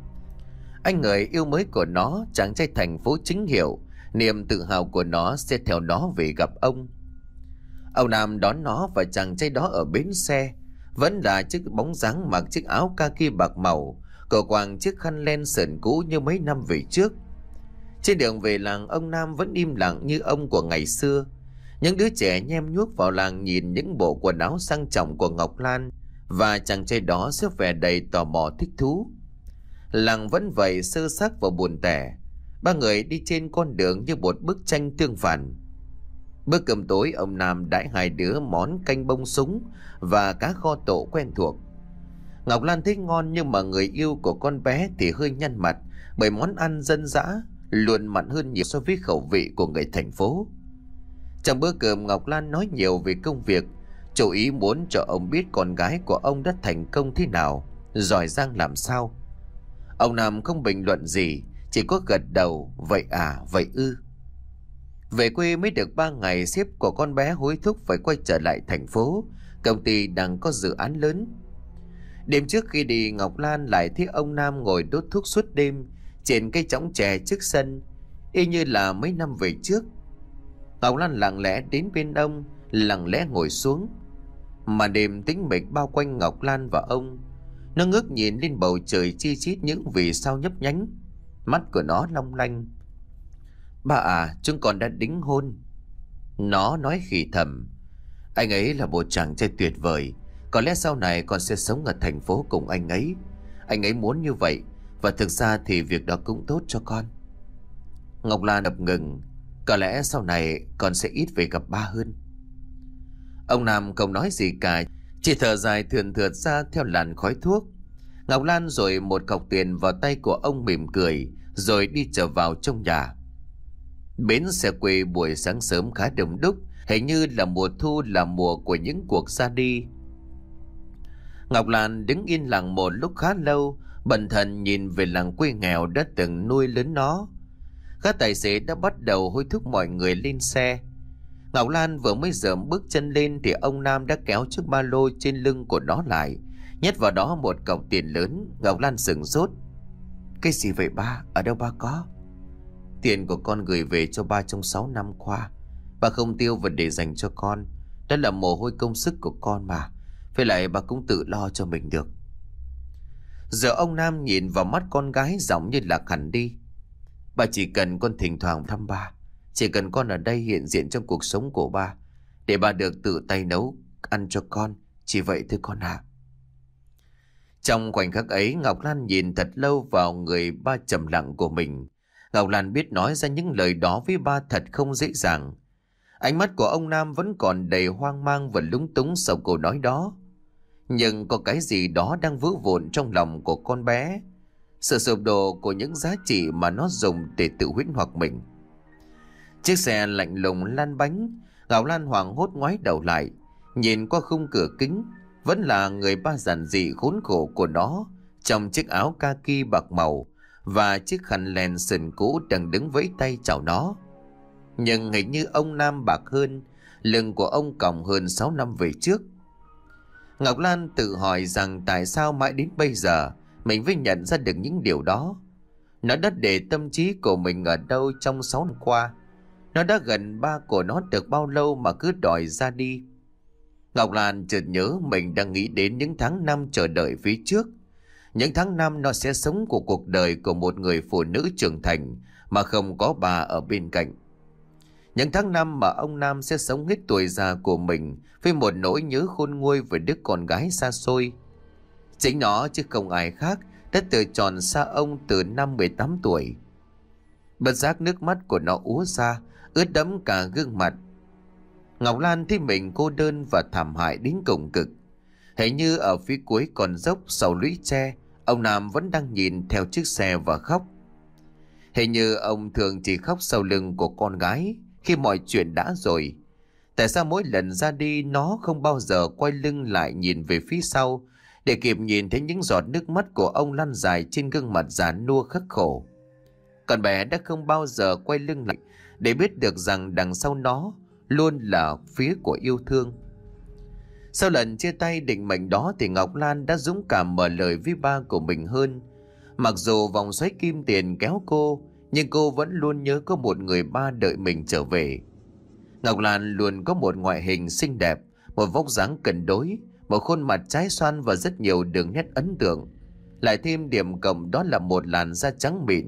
Speaker 1: Anh người yêu mới của nó, chàng trai thành phố chính hiệu, niềm tự hào của nó sẽ theo nó về gặp ông. Ông Nam đón nó và chàng trai đó ở bến xe. Vẫn là chiếc bóng dáng mặc chiếc áo kaki bạc màu, cổ quàng chiếc khăn len sờn cũ như mấy năm về trước. Trên đường về làng, ông Nam vẫn im lặng như ông của ngày xưa. Những đứa trẻ nhem nhuốc vào làng nhìn những bộ quần áo sang trọng của Ngọc Lan, và chàng trai đó sẽ vẻ đầy tò mò thích thú. Làng vẫn vậy sơ xác và buồn tẻ. Ba người đi trên con đường như một bức tranh tương phản. Bữa cơm tối, ông Nam đãi hai đứa món canh bông súng và cá kho tộ quen thuộc. Ngọc Lan thấy ngon nhưng mà người yêu của con bé thì hơi nhăn mặt, bởi món ăn dân dã luôn mặn hơn nhiều so với khẩu vị của người thành phố. Trong bữa cơm, Ngọc Lan nói nhiều về công việc, chủ ý muốn cho ông biết con gái của ông đã thành công thế nào, giỏi giang làm sao. Ông Nam không bình luận gì, chỉ có gật đầu, vậy à, vậy ư. Về quê mới được ba ngày, sếp của con bé hối thúc phải quay trở lại thành phố, công ty đang có dự án lớn. Đêm trước khi đi, Ngọc Lan lại thấy ông Nam ngồi đốt thuốc suốt đêm trên cây chõng chè trước sân, y như là mấy năm về trước. Ngọc Lan lặng lẽ đến bên ông, lặng lẽ ngồi xuống. Mà đêm tĩnh mịch bao quanh Ngọc Lan và ông. Nó ngước nhìn lên bầu trời chi chít những vì sao nhấp nhánh, mắt của nó long lanh. Bà à, chúng con đã đính hôn. Nó nói khì thầm. Anh ấy là một chàng trai tuyệt vời, có lẽ sau này con sẽ sống ở thành phố cùng anh ấy. Anh ấy muốn như vậy, và thực ra thì việc đó cũng tốt cho con. Ngọc Lan đập ngừng. Có lẽ sau này con sẽ ít về gặp ba hơn. Ông Nam không nói gì cả, chỉ thở dài thườn thượt ra theo làn khói thuốc. Ngọc Lan rồi một cọc tiền vào tay của ông, mỉm cười rồi đi trở vào trong nhà. Bến xe quê buổi sáng sớm khá đông đúc, hình như là mùa thu, là mùa của những cuộc ra đi. Ngọc Lan đứng yên lặng một lúc khá lâu, bần thần nhìn về làng quê nghèo đã từng nuôi lớn nó. Các tài xế đã bắt đầu hối thúc mọi người lên xe. Ngọc Lan vừa mới dợm bước chân lên thì ông Nam đã kéo chiếc ba lô trên lưng của nó lại, nhét vào đó một cọc tiền lớn. Ngọc Lan sửng sốt. Cái gì vậy ba? Ở đâu ba có? Tiền của con gửi về cho ba trong sáu năm qua. Ba không tiêu vật để dành cho con. Đó là mồ hôi công sức của con mà. Phải lại ba cũng tự lo cho mình được. Giờ ông Nam nhìn vào mắt con gái, giọng như lạc hẳn đi. Bà chỉ cần con thỉnh thoảng thăm ba, chỉ cần con ở đây hiện diện trong cuộc sống của ba, để ba được tự tay nấu ăn cho con. Chỉ vậy thôi con ạ. À. Trong khoảnh khắc ấy, Ngọc Lan nhìn thật lâu vào người ba trầm lặng của mình. Ngọc Lan biết nói ra những lời đó với ba thật không dễ dàng. Ánh mắt của ông Nam vẫn còn đầy hoang mang và lúng túng sau câu nói đó. Nhưng có cái gì đó đang vỡ vụn trong lòng của con bé. Sự sụp đổ của những giá trị mà nó dùng để tự huyễn hoặc mình. Chiếc xe lạnh lùng lăn bánh. Ngọc Lan hoảng hốt ngoái đầu lại, nhìn qua khung cửa kính. Vẫn là người ba giản dị khốn khổ của nó, trong chiếc áo kaki bạc màu và chiếc khăn len sườn cũ đang đứng vẫy tay chào nó. Nhưng hình như ông Nam bạc hơn, lưng của ông còng hơn sáu năm về trước. Ngọc Lan tự hỏi rằng tại sao mãi đến bây giờ mình mới nhận ra được những điều đó. Nó đã để tâm trí của mình ở đâu trong sáu năm qua? Nó đã gần ba của nó được bao lâu mà cứ đòi ra đi? Ngọc Lan chợt nhớ mình đang nghĩ đến những tháng năm chờ đợi phía trước. Những tháng năm nó sẽ sống của cuộc đời của một người phụ nữ trưởng thành mà không có bà ở bên cạnh. Những tháng năm mà ông Nam sẽ sống hết tuổi già của mình với một nỗi nhớ khôn nguôi về đứa con gái xa xôi. Chính nó chứ không ai khác đã từ tròn xa ông từ năm mười tám tuổi. Bất giác nước mắt của nó úa ra, ướt đẫm cả gương mặt. Ngọc Lan thấy mình cô đơn và thảm hại đến cùng cực. Hình như ở phía cuối con dốc sau lũy tre, ông Nam vẫn đang nhìn theo chiếc xe và khóc. Hình như ông thường chỉ khóc sau lưng của con gái khi mọi chuyện đã rồi. Tại sao mỗi lần ra đi nó không bao giờ quay lưng lại nhìn về phía sau để kịp nhìn thấy những giọt nước mắt của ông lăn dài trên gương mặt già nua khắc khổ? Con bé đã không bao giờ quay lưng lại để biết được rằng đằng sau nó luôn là phía của yêu thương. Sau lần chia tay định mệnh đó thì Ngọc Lan đã dũng cảm mở lời với ba của mình hơn. Mặc dù vòng xoáy kim tiền kéo cô, nhưng cô vẫn luôn nhớ có một người ba đợi mình trở về. Ngọc Lan luôn có một ngoại hình xinh đẹp, một vóc dáng cân đối, một khuôn mặt trái xoan và rất nhiều đường nét ấn tượng. Lại thêm điểm cộng đó là một làn da trắng mịn.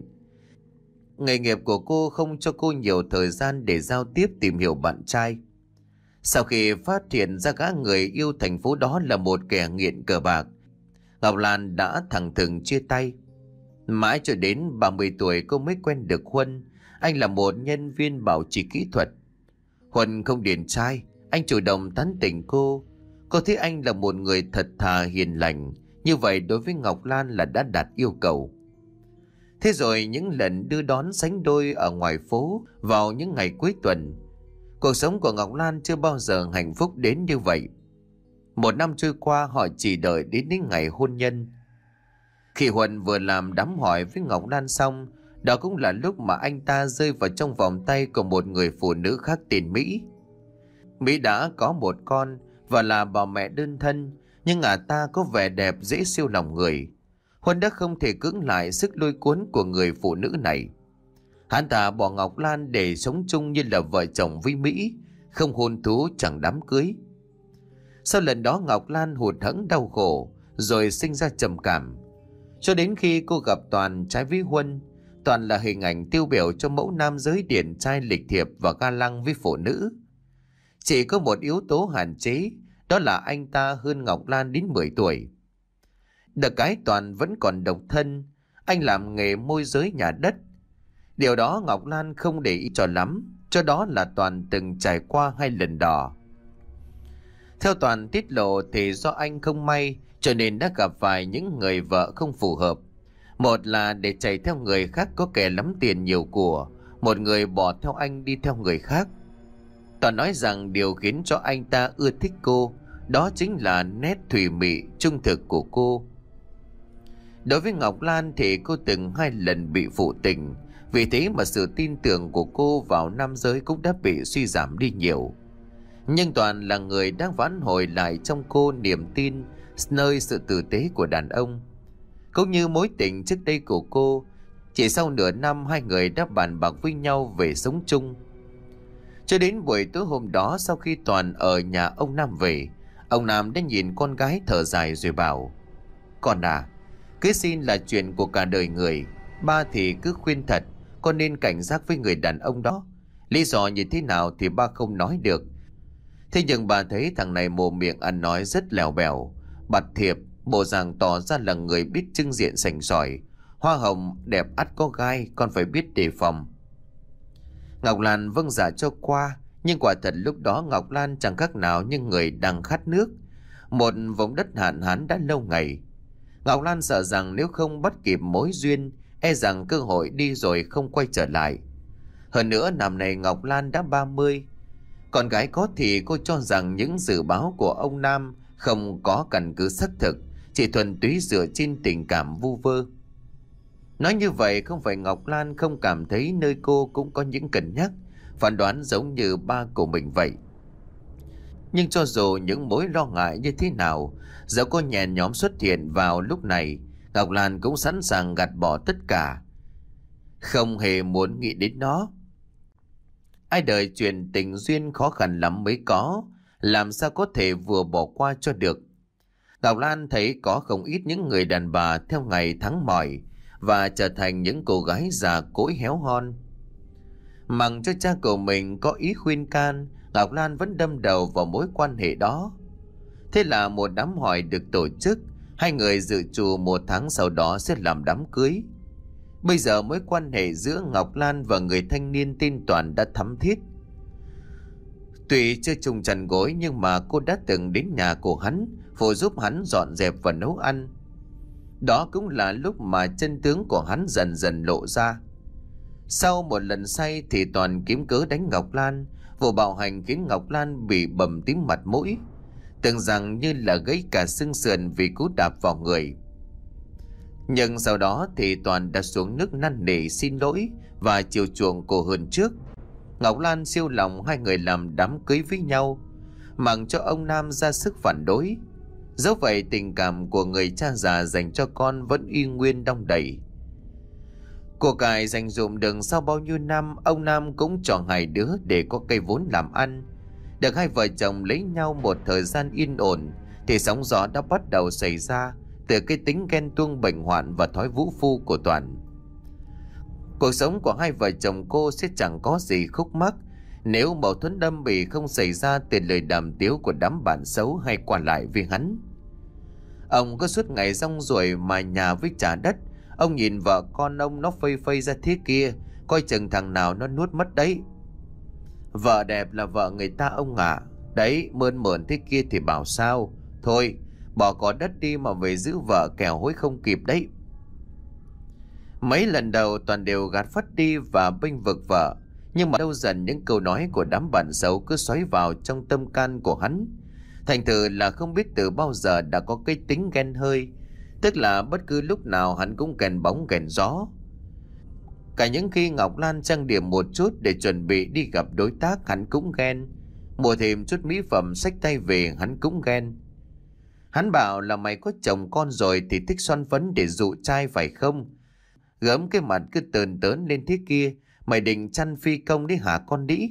Speaker 1: Nghề nghiệp của cô không cho cô nhiều thời gian để giao tiếp tìm hiểu bạn trai. Sau khi phát hiện ra gã người yêu thành phố đó là một kẻ nghiện cờ bạc, Ngọc Lan đã thẳng thừng chia tay. Mãi cho đến ba mươi tuổi cô mới quen được Huân. Anh là một nhân viên bảo trì kỹ thuật. Huân không điển trai, anh chủ động tán tỉnh cô. Cô thấy anh là một người thật thà hiền lành, Như vậy đối với Ngọc Lan là đã đạt yêu cầu. Thế rồi những lần đưa đón sánh đôi ở ngoài phố vào những ngày cuối tuần, cuộc sống của Ngọc Lan chưa bao giờ hạnh phúc đến như vậy. Một năm trôi qua, họ chỉ đợi đến đến ngày hôn nhân. Khi Huân vừa làm đám hỏi với Ngọc Lan xong, đó cũng là lúc mà anh ta rơi vào trong vòng tay của một người phụ nữ khác tên Mỹ. Mỹ đã có một con và là bà mẹ đơn thân, nhưng ả ta có vẻ đẹp dễ siêu lòng người. Huân đã không thể cưỡng lại sức lôi cuốn của người phụ nữ này. Hắn ta bỏ Ngọc Lan để sống chung như là vợ chồng với Mỹ, không hôn thú chẳng đám cưới. Sau lần đó Ngọc Lan hụt hẫng đau khổ, rồi sinh ra trầm cảm. Cho đến khi cô gặp Toàn trái với Huân, Toàn là hình ảnh tiêu biểu cho mẫu nam giới điển trai lịch thiệp và ga lăng với phụ nữ. Chỉ có một yếu tố hạn chế, đó là anh ta hơn Ngọc Lan đến mười tuổi. Được cái Toàn vẫn còn độc thân, anh làm nghề môi giới nhà đất. Điều đó Ngọc Lan không để ý cho lắm, cho đó là Toàn từng trải qua hai lần đò. Theo Toàn tiết lộ thì do anh không may cho nên đã gặp phải những người vợ không phù hợp. Một là để chạy theo người khác có kẻ lắm tiền nhiều của, một người bỏ theo anh đi theo người khác. Toàn nói rằng điều khiến cho anh ta ưa thích cô, đó chính là nét thùy mị, trung thực của cô. Đối với Ngọc Lan thì cô từng hai lần bị phụ tình, vì thế mà sự tin tưởng của cô vào nam giới cũng đã bị suy giảm đi nhiều. Nhưng Toàn là người đang vãn hồi lại trong cô niềm tin nơi sự tử tế của đàn ông. Cũng như mối tình trước đây của cô, chỉ sau nửa năm hai người đã bàn bạc với nhau về sống chung. Cho đến buổi tối hôm đó, sau khi Toàn ở nhà ông Nam về, ông Nam đã nhìn con gái thở dài rồi bảo: "Con à, cưới xin là chuyện của cả đời người. Ba thì cứ khuyên thật, con nên cảnh giác với người đàn ông đó. Lý do như thế nào thì ba không nói được. Thế nhưng bà thấy thằng này mồm miệng ăn nói rất lèo bèo, bặt thiệp, bộ dạng tỏ ra là người biết trưng diện sành sỏi. Hoa hồng đẹp ắt có gai, con phải biết đề phòng." Ngọc Lan vâng dạ cho qua, nhưng quả thật lúc đó Ngọc Lan chẳng khác nào như người đang khát nước, một vùng đất hạn hán đã lâu ngày. Ngọc Lan sợ rằng nếu không bắt kịp mối duyên, e rằng cơ hội đi rồi không quay trở lại. Hơn nữa năm nay Ngọc Lan đã ba mươi. Con gái có thì cô cho rằng những dự báo của ông Nam không có căn cứ xác thực, chỉ thuần túy dựa trên tình cảm vu vơ. Nói như vậy không phải Ngọc Lan không cảm thấy nơi cô cũng có những cân nhắc, phán đoán giống như ba của mình vậy. Nhưng cho dù những mối lo ngại như thế nào, dẫu có nhẹ nhóm xuất hiện vào lúc này, Ngọc Lan cũng sẵn sàng gạt bỏ tất cả, không hề muốn nghĩ đến nó. Ai đời chuyện tình duyên khó khăn lắm mới có, làm sao có thể vừa bỏ qua cho được. Ngọc Lan thấy có không ít những người đàn bà theo ngày tháng mỏi và trở thành những cô gái già cỗi héo hon. Mặc cho cha của mình có ý khuyên can, Ngọc Lan vẫn đâm đầu vào mối quan hệ đó. Thế là một đám hỏi được tổ chức, hai người dự trù một tháng sau đó sẽ làm đám cưới. Bây giờ mối quan hệ giữa Ngọc Lan và người thanh niên tên Toàn đã thắm thiết. Tuy chưa chung chăn gối nhưng mà cô đã từng đến nhà của hắn, phụ giúp hắn dọn dẹp và nấu ăn. Đó cũng là lúc mà chân tướng của hắn dần dần lộ ra. Sau một lần say thì Toàn kiếm cớ đánh Ngọc Lan, vụ bạo hành khiến Ngọc Lan bị bầm tím mặt mũi, tưởng rằng như là gãy cả xương sườn vì cú đạp vào người. Nhưng sau đó thì Toàn đã xuống nước năn nỉ xin lỗi và chiều chuộng cô hơn trước. Ngọc Lan siêu lòng hai người làm đám cưới với nhau, mặc cho ông Nam ra sức phản đối. Dẫu vậy tình cảm của người cha già dành cho con vẫn y nguyên đong đầy. Của cải dành dụm được sau bao nhiêu năm, ông Nam cũng chọn hai đứa để có cây vốn làm ăn. Được hai vợ chồng lấy nhau một thời gian yên ổn thì sóng gió đã bắt đầu xảy ra từ cái tính ghen tuông bệnh hoạn và thói vũ phu của Toàn. Cuộc sống của hai vợ chồng cô sẽ chẳng có gì khúc mắc nếu mâu thuẫn đâm bỉ không xảy ra từ lời đàm tiếu của đám bạn xấu hay qua lại với hắn. Ông có suốt ngày rong ruổi mà nhà với trả đất. Ông nhìn vợ con ông nó phây phây ra thế kia, coi chừng thằng nào nó nuốt mất đấy. Vợ đẹp là vợ người ta ông ạ. À. Đấy, mơn mởn thế kia thì bảo sao. Thôi, Bỏ cỏ đất đi mà về giữ vợ kẻo hối không kịp đấy. Mấy lần đầu Toàn đều gạt phắt đi và bênh vực vợ, nhưng mà lâu dần những câu nói của đám bạn xấu cứ xoáy vào trong tâm can của hắn. Thành thử là không biết từ bao giờ đã có cái tính ghen hơi, tức là bất cứ lúc nào hắn cũng ghen bóng ghen gió. Cả những khi Ngọc Lan trang điểm một chút để chuẩn bị đi gặp đối tác, hắn cũng ghen. Mua thêm chút mỹ phẩm xách tay về, hắn cũng ghen. Hắn bảo là mày có chồng con rồi thì thích xoăn phấn để dụ trai phải không? Gớm cái mặt cứ tờn tớn lên thế kia, mày định chăn phi công đi hả con đĩ?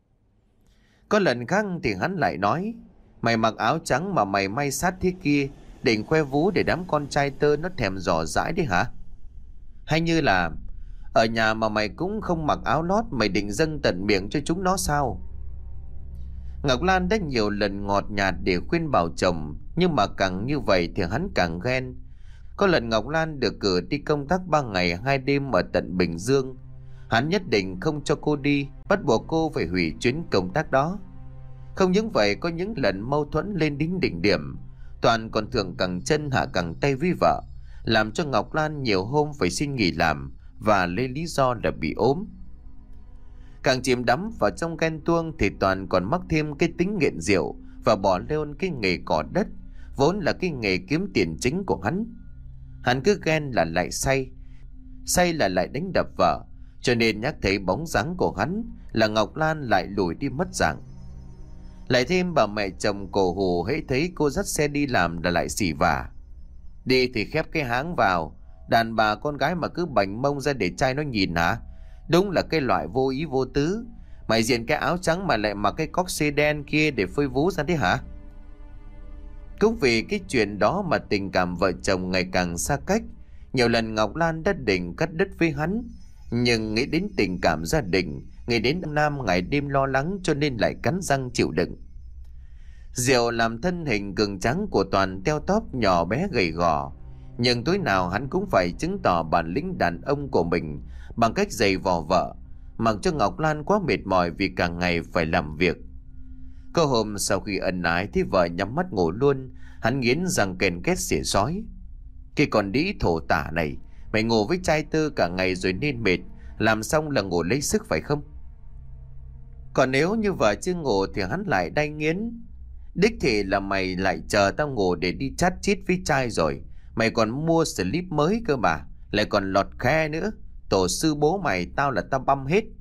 Speaker 1: Có lần khác thì hắn lại nói, mày mặc áo trắng mà mày may sát thế kia, định khoe vú để đám con trai tơ nó thèm dò dãi đấy hả? Hay như là ở nhà mà mày cũng không mặc áo lót, mày định dâng tận miệng cho chúng nó sao? Ngọc Lan đã nhiều lần ngọt nhạt để khuyên bảo chồng, nhưng mà càng như vậy thì hắn càng ghen. Có lần Ngọc Lan được cử đi công tác ba ngày hai đêm ở tận Bình Dương. Hắn nhất định không cho cô đi, bắt buộc cô phải hủy chuyến công tác đó. Không những vậy, có những lần mâu thuẫn lên đến đỉnh điểm, Toàn còn thường cẳng chân hạ cẳng tay với vợ, làm cho Ngọc Lan nhiều hôm phải xin nghỉ làm và lấy lý do là bị ốm. Càng chìm đắm vào trong ghen tuông thì Toàn còn mắc thêm cái tính nghiện rượu và bỏ luôn cái nghề cỏ đất, vốn là cái nghề kiếm tiền chính của hắn. Hắn cứ ghen là lại say, say là lại đánh đập vợ, cho nên nhắc thấy bóng dáng của hắn là Ngọc Lan lại lùi đi mất dạng. Lại thêm bà mẹ chồng cổ hù hễ thấy cô dắt xe đi làm là lại xỉ vả. Đi thì khép cái háng vào, đàn bà con gái mà cứ bành mông ra để trai nó nhìn hả? Đúng là cái loại vô ý vô tứ. Mày diện cái áo trắng mà lại mặc cái cóc xê đen kia để phơi vú ra thế hả? Cũng vì cái chuyện đó mà tình cảm vợ chồng ngày càng xa cách. Nhiều lần Ngọc Lan đã định cắt đứt với hắn, nhưng nghĩ đến tình cảm gia đình, nghĩ đến Nam ngày đêm lo lắng, cho nên lại cắn răng chịu đựng. Rượu làm thân hình cường tráng của Toàn teo tóp nhỏ bé gầy gò, nhưng tối nào hắn cũng phải chứng tỏ bản lĩnh đàn ông của mình bằng cách giày vò vợ, mặc cho Ngọc Lan quá mệt mỏi vì cả ngày phải làm việc. Có hôm sau khi ân ái thì vợ nhắm mắt ngủ luôn, hắn nghiến răng ken két xỉa sói. Cái con đĩ thổ tả này, mày ngủ với trai tư cả ngày rồi nên mệt, làm xong là ngủ lấy sức phải không? Còn nếu như vợ chưa ngủ thì hắn lại đay nghiến. Đích thì là mày lại chờ tao ngủ để đi chát chít với trai rồi, mày còn mua slip mới cơ mà, lại còn lọt khe nữa. Tổ sư bố mày tao là tao băm hết.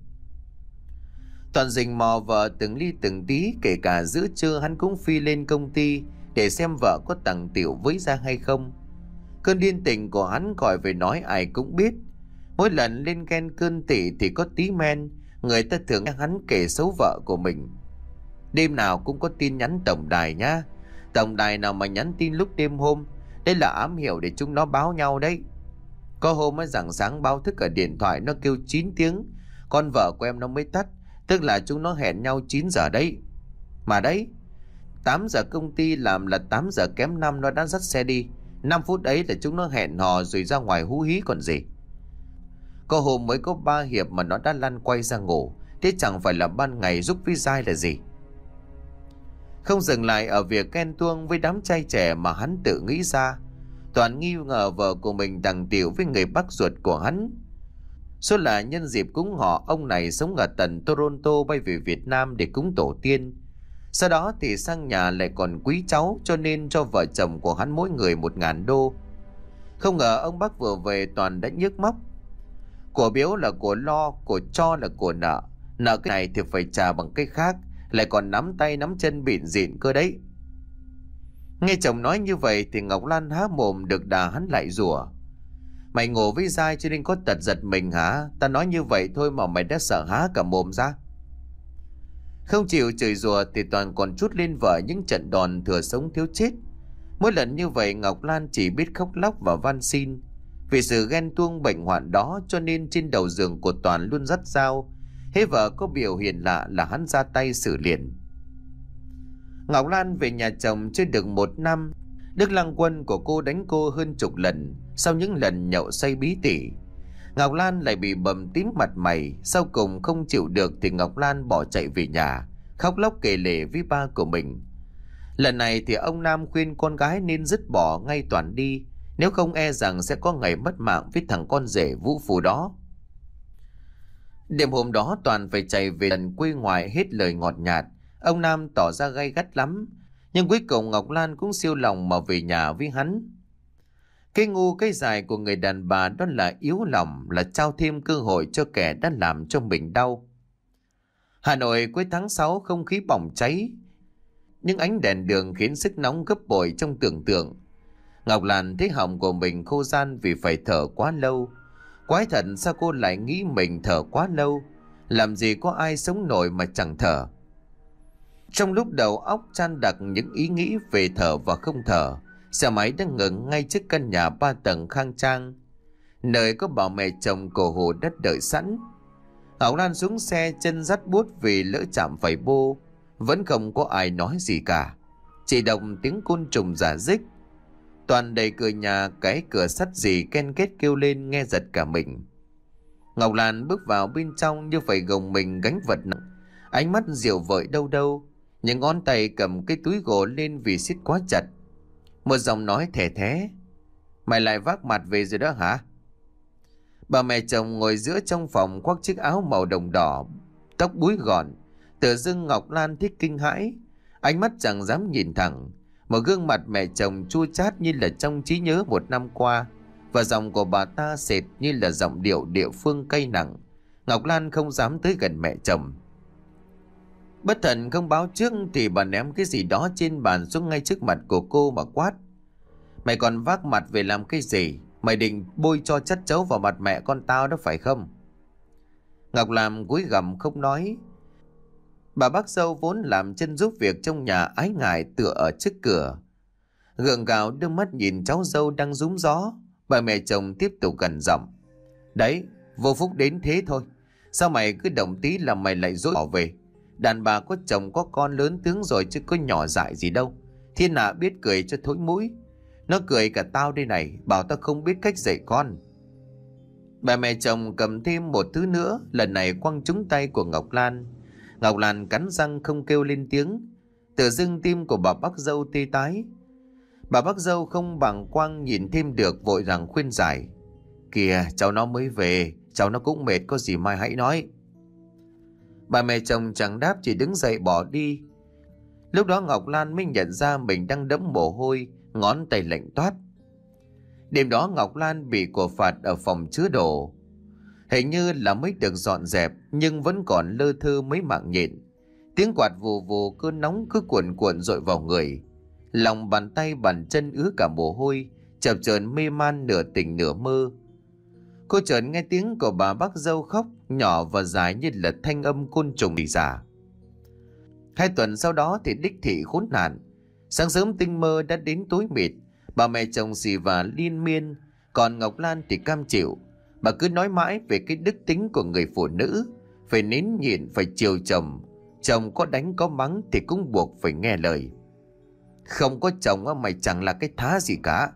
Speaker 1: Toàn rình mò vợ từng ly từng tí, kể cả giữa trưa hắn cũng phi lên công ty để xem vợ có tằng tiểu với ra hay không. Cơn điên tình của hắn gọi về nói ai cũng biết. Mỗi lần lên ghen cơn tị thì có tí men, người ta thường nghe hắn kể xấu vợ của mình. Đêm nào cũng có tin nhắn tổng đài nhá. Tổng đài nào mà nhắn tin lúc đêm hôm, đây là ám hiệu để chúng nó báo nhau đấy. Có hôm mới rạng sáng báo thức ở điện thoại nó kêu chín tiếng, con vợ của em nó mới tắt, tức là chúng nó hẹn nhau chín giờ đấy. Mà đấy, tám giờ công ty làm là tám giờ kém năm nó đã dắt xe đi, năm phút ấy là chúng nó hẹn hò rồi ra ngoài hú hí còn gì. Có hôm mới có ba hiệp mà nó đã lăn quay ra ngủ, thế chẳng phải là ban ngày giúp với dai là gì. Không dừng lại ở việc ghen tuông với đám trai trẻ mà hắn tự nghĩ ra, Toàn nghi ngờ vợ của mình đằng tiểu với người bác ruột của hắn. Số là nhân dịp cúng họ, ông này sống ở tận Toronto bay về Việt Nam để cúng tổ tiên. Sau đó thì sang nhà lại còn quý cháu, cho nên cho vợ chồng của hắn mỗi người một ngàn đô. Không ngờ ông bác vừa về Toàn đã nhức móc. Của biếu là của lo, của cho là của nợ. Nợ cái này thì phải trả bằng cái khác, lại còn nắm tay nắm chân bịn dịn cơ đấy. Nghe chồng nói như vậy thì Ngọc Lan há mồm được đà hắn lại rủa. Mày ngủ với dai cho nên có tật giật mình hả? Ta nói như vậy thôi mà mày đã sợ há cả mồm ra. Không chịu chửi rủa thì Toàn còn trút lên vợ những trận đòn thừa sống thiếu chết. Mỗi lần như vậy Ngọc Lan chỉ biết khóc lóc và van xin. Vì sự ghen tuông bệnh hoạn đó cho nên trên đầu giường của Toàn luôn dắt dao. Hễ vợ có biểu hiện lạ là hắn ra tay xử liền. Ngọc Lan về nhà chồng chưa được một năm, Đức Lăng Quân của cô đánh cô hơn chục lần. Sau những lần nhậu say bí tỉ, Ngọc Lan lại bị bầm tím mặt mày. Sau cùng không chịu được thì Ngọc Lan bỏ chạy về nhà, khóc lóc kể lể với ba của mình. Lần này thì ông Nam khuyên con gái nên dứt bỏ ngay Toàn đi, nếu không e rằng sẽ có ngày mất mạng với thằng con rể vũ phu đó. Đêm hôm đó Toàn phải chạy về lần quê ngoại hết lời ngọt nhạt. Ông Nam tỏ ra gay gắt lắm, nhưng cuối cùng Ngọc Lan cũng siêu lòng mà về nhà với hắn. Cái ngu cái dài của người đàn bà đó là yếu lòng, là trao thêm cơ hội cho kẻ đã làm cho mình đau. Hà Nội cuối tháng sáu không khí bỏng cháy, những ánh đèn đường khiến sức nóng gấp bội trong tưởng tượng. Ngọc Lan thấy họng của mình khô ran vì phải thở quá lâu. Quái thật, sao cô lại nghĩ mình thở quá lâu? Làm gì có ai sống nổi mà chẳng thở. Trong lúc đầu óc chan đặc những ý nghĩ về thở và không thở, xe máy đã ngừng ngay trước căn nhà ba tầng khang trang, nơi có bà mẹ chồng cổ hủ đất đợi sẵn. Ngọc Lan xuống xe, chân dắt bút vì lỡ chạm phải bô. Vẫn không có ai nói gì cả, chỉ đồng tiếng côn trùng rả rích. Toàn đẩy cửa nhà, cái cửa sắt gì ken két kêu lên nghe giật cả mình. Ngọc Lan bước vào bên trong như phải gồng mình gánh vật nặng, ánh mắt dịu vợi đâu đâu, những ngón tay cầm cái túi gỗ lên vì siết quá chặt. Một giọng nói thẻ thé: "Mày lại vác mặt về rồi đó hả?" Bà mẹ chồng ngồi giữa trong phòng, khoác chiếc áo màu đồng đỏ, tóc búi gọn. Tự dưng Ngọc Lan thích kinh hãi, ánh mắt chẳng dám nhìn thẳng. Một gương mặt mẹ chồng chua chát như là trong trí nhớ một năm qua, và giọng của bà ta sệt như là giọng điệu địa phương cay nặng. Ngọc Lan không dám tới gần mẹ chồng. Bất thần không báo trước thì bà ném cái gì đó trên bàn xuống ngay trước mặt của cô mà quát: "Mày còn vác mặt về làm cái gì? Mày định bôi cho chất chấu vào mặt mẹ con tao đó phải không?" Ngọc Lan cúi gằm không nói. Bà bác dâu vốn làm chân giúp việc trong nhà ái ngại tựa ở trước cửa, gượng gạo đưa mắt nhìn cháu dâu đang rúm gió. Bà mẹ chồng tiếp tục gần giọng: "Đấy, vô phúc đến thế thôi. Sao mày cứ động tí là mày lại dỗi bỏ về? Đàn bà có chồng có con lớn tướng rồi chứ có nhỏ dại gì đâu. Thiên hạ biết cười cho thối mũi. Nó cười cả tao đây này, bảo tao không biết cách dạy con." Bà mẹ chồng cầm thêm một thứ nữa, lần này quăng trúng tay của Ngọc Lan. Ngọc Lan cắn răng không kêu lên tiếng. Tự dưng tim của bà bác dâu tê tái. Bà bác dâu không bàng quang nhìn thêm được, vội rằng khuyên giải: "Kìa, cháu nó mới về, cháu nó cũng mệt, có gì mai hãy nói." Bà mẹ chồng chẳng đáp, chỉ đứng dậy bỏ đi. Lúc đó Ngọc Lan mới nhận ra mình đang đẫm mồ hôi, ngón tay lạnh toát. Đêm đó Ngọc Lan bị của phạt ở phòng chứa đồ. Hình như là mới được dọn dẹp, nhưng vẫn còn lơ thơ mấy mạng nhện. Tiếng quạt vù vù cơn nóng cứ cuộn cuộn dội vào người. Lòng bàn tay bàn chân ứa cả mồ hôi, chập chờn mê man nửa tỉnh nửa mơ. Cô chợt nghe tiếng của bà bác dâu khóc nhỏ và dài như là thanh âm côn trùng rỉ rả. Hai tuần sau đó thì đích thị khốn nạn. Sáng sớm tinh mơ đã đến tối mịt. Bà mẹ chồng xì và liên miên, còn Ngọc Lan thì cam chịu. Bà cứ nói mãi về cái đức tính của người phụ nữ, phải nín nhịn, phải chiều chồng. Chồng có đánh có mắng thì cũng buộc phải nghe lời. Không có chồng mày chẳng là cái thá gì cả.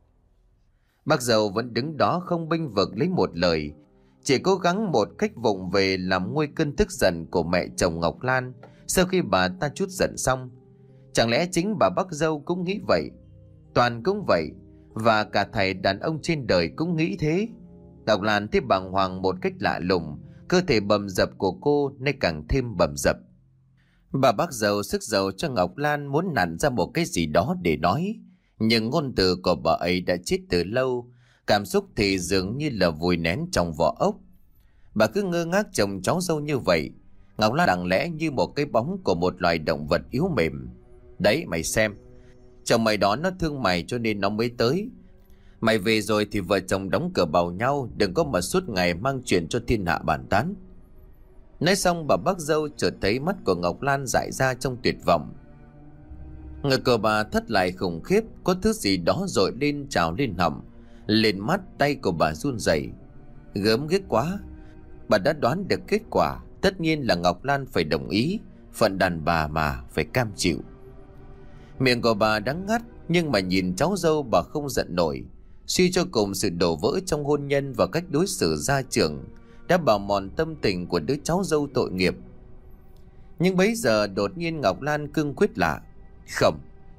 Speaker 1: Bác dâu vẫn đứng đó không bênh vực lấy một lời, chỉ cố gắng một cách vụng về làm nguôi cơn tức giận của mẹ chồng Ngọc Lan sau khi bà ta trút giận xong. Chẳng lẽ chính bà bác dâu cũng nghĩ vậy? Toàn cũng vậy, và cả thầy đàn ông trên đời cũng nghĩ thế. Ngọc Lan thấy bàng hoàng một cách lạ lùng, cơ thể bầm dập của cô nay càng thêm bầm dập. Bà bác dâu sức dầu cho Ngọc Lan muốn nặn ra một cái gì đó để nói, nhưng ngôn từ của bà ấy đã chết từ lâu, cảm xúc thì dường như là vùi nén trong vỏ ốc. Bà cứ ngơ ngác chồng cháu dâu như vậy. Ngọc Lan lặng lẽ như một cái bóng của một loài động vật yếu mềm. Đấy mày xem, chồng mày đó nó thương mày cho nên nó mới tới. Mày về rồi thì vợ chồng đóng cửa bào nhau, đừng có mà suốt ngày mang chuyện cho thiên hạ bàn tán. Nói xong bà bác dâu chợt thấy mắt của Ngọc Lan dại ra trong tuyệt vọng. Người của bà thất lại khủng khiếp, có thứ gì đó dội lên trào lên họng, lên mắt, tay của bà run rẩy. Gớm ghiếc quá, bà đã đoán được kết quả. Tất nhiên là Ngọc Lan phải đồng ý, phận đàn bà mà phải cam chịu. Miệng của bà đắng ngắt, nhưng mà nhìn cháu dâu bà không giận nổi. Suy cho cùng sự đổ vỡ trong hôn nhân và cách đối xử gia trưởng đã bào mòn tâm tình của đứa cháu dâu tội nghiệp. Nhưng bấy giờ đột nhiên Ngọc Lan cương quyết lạ: "Không,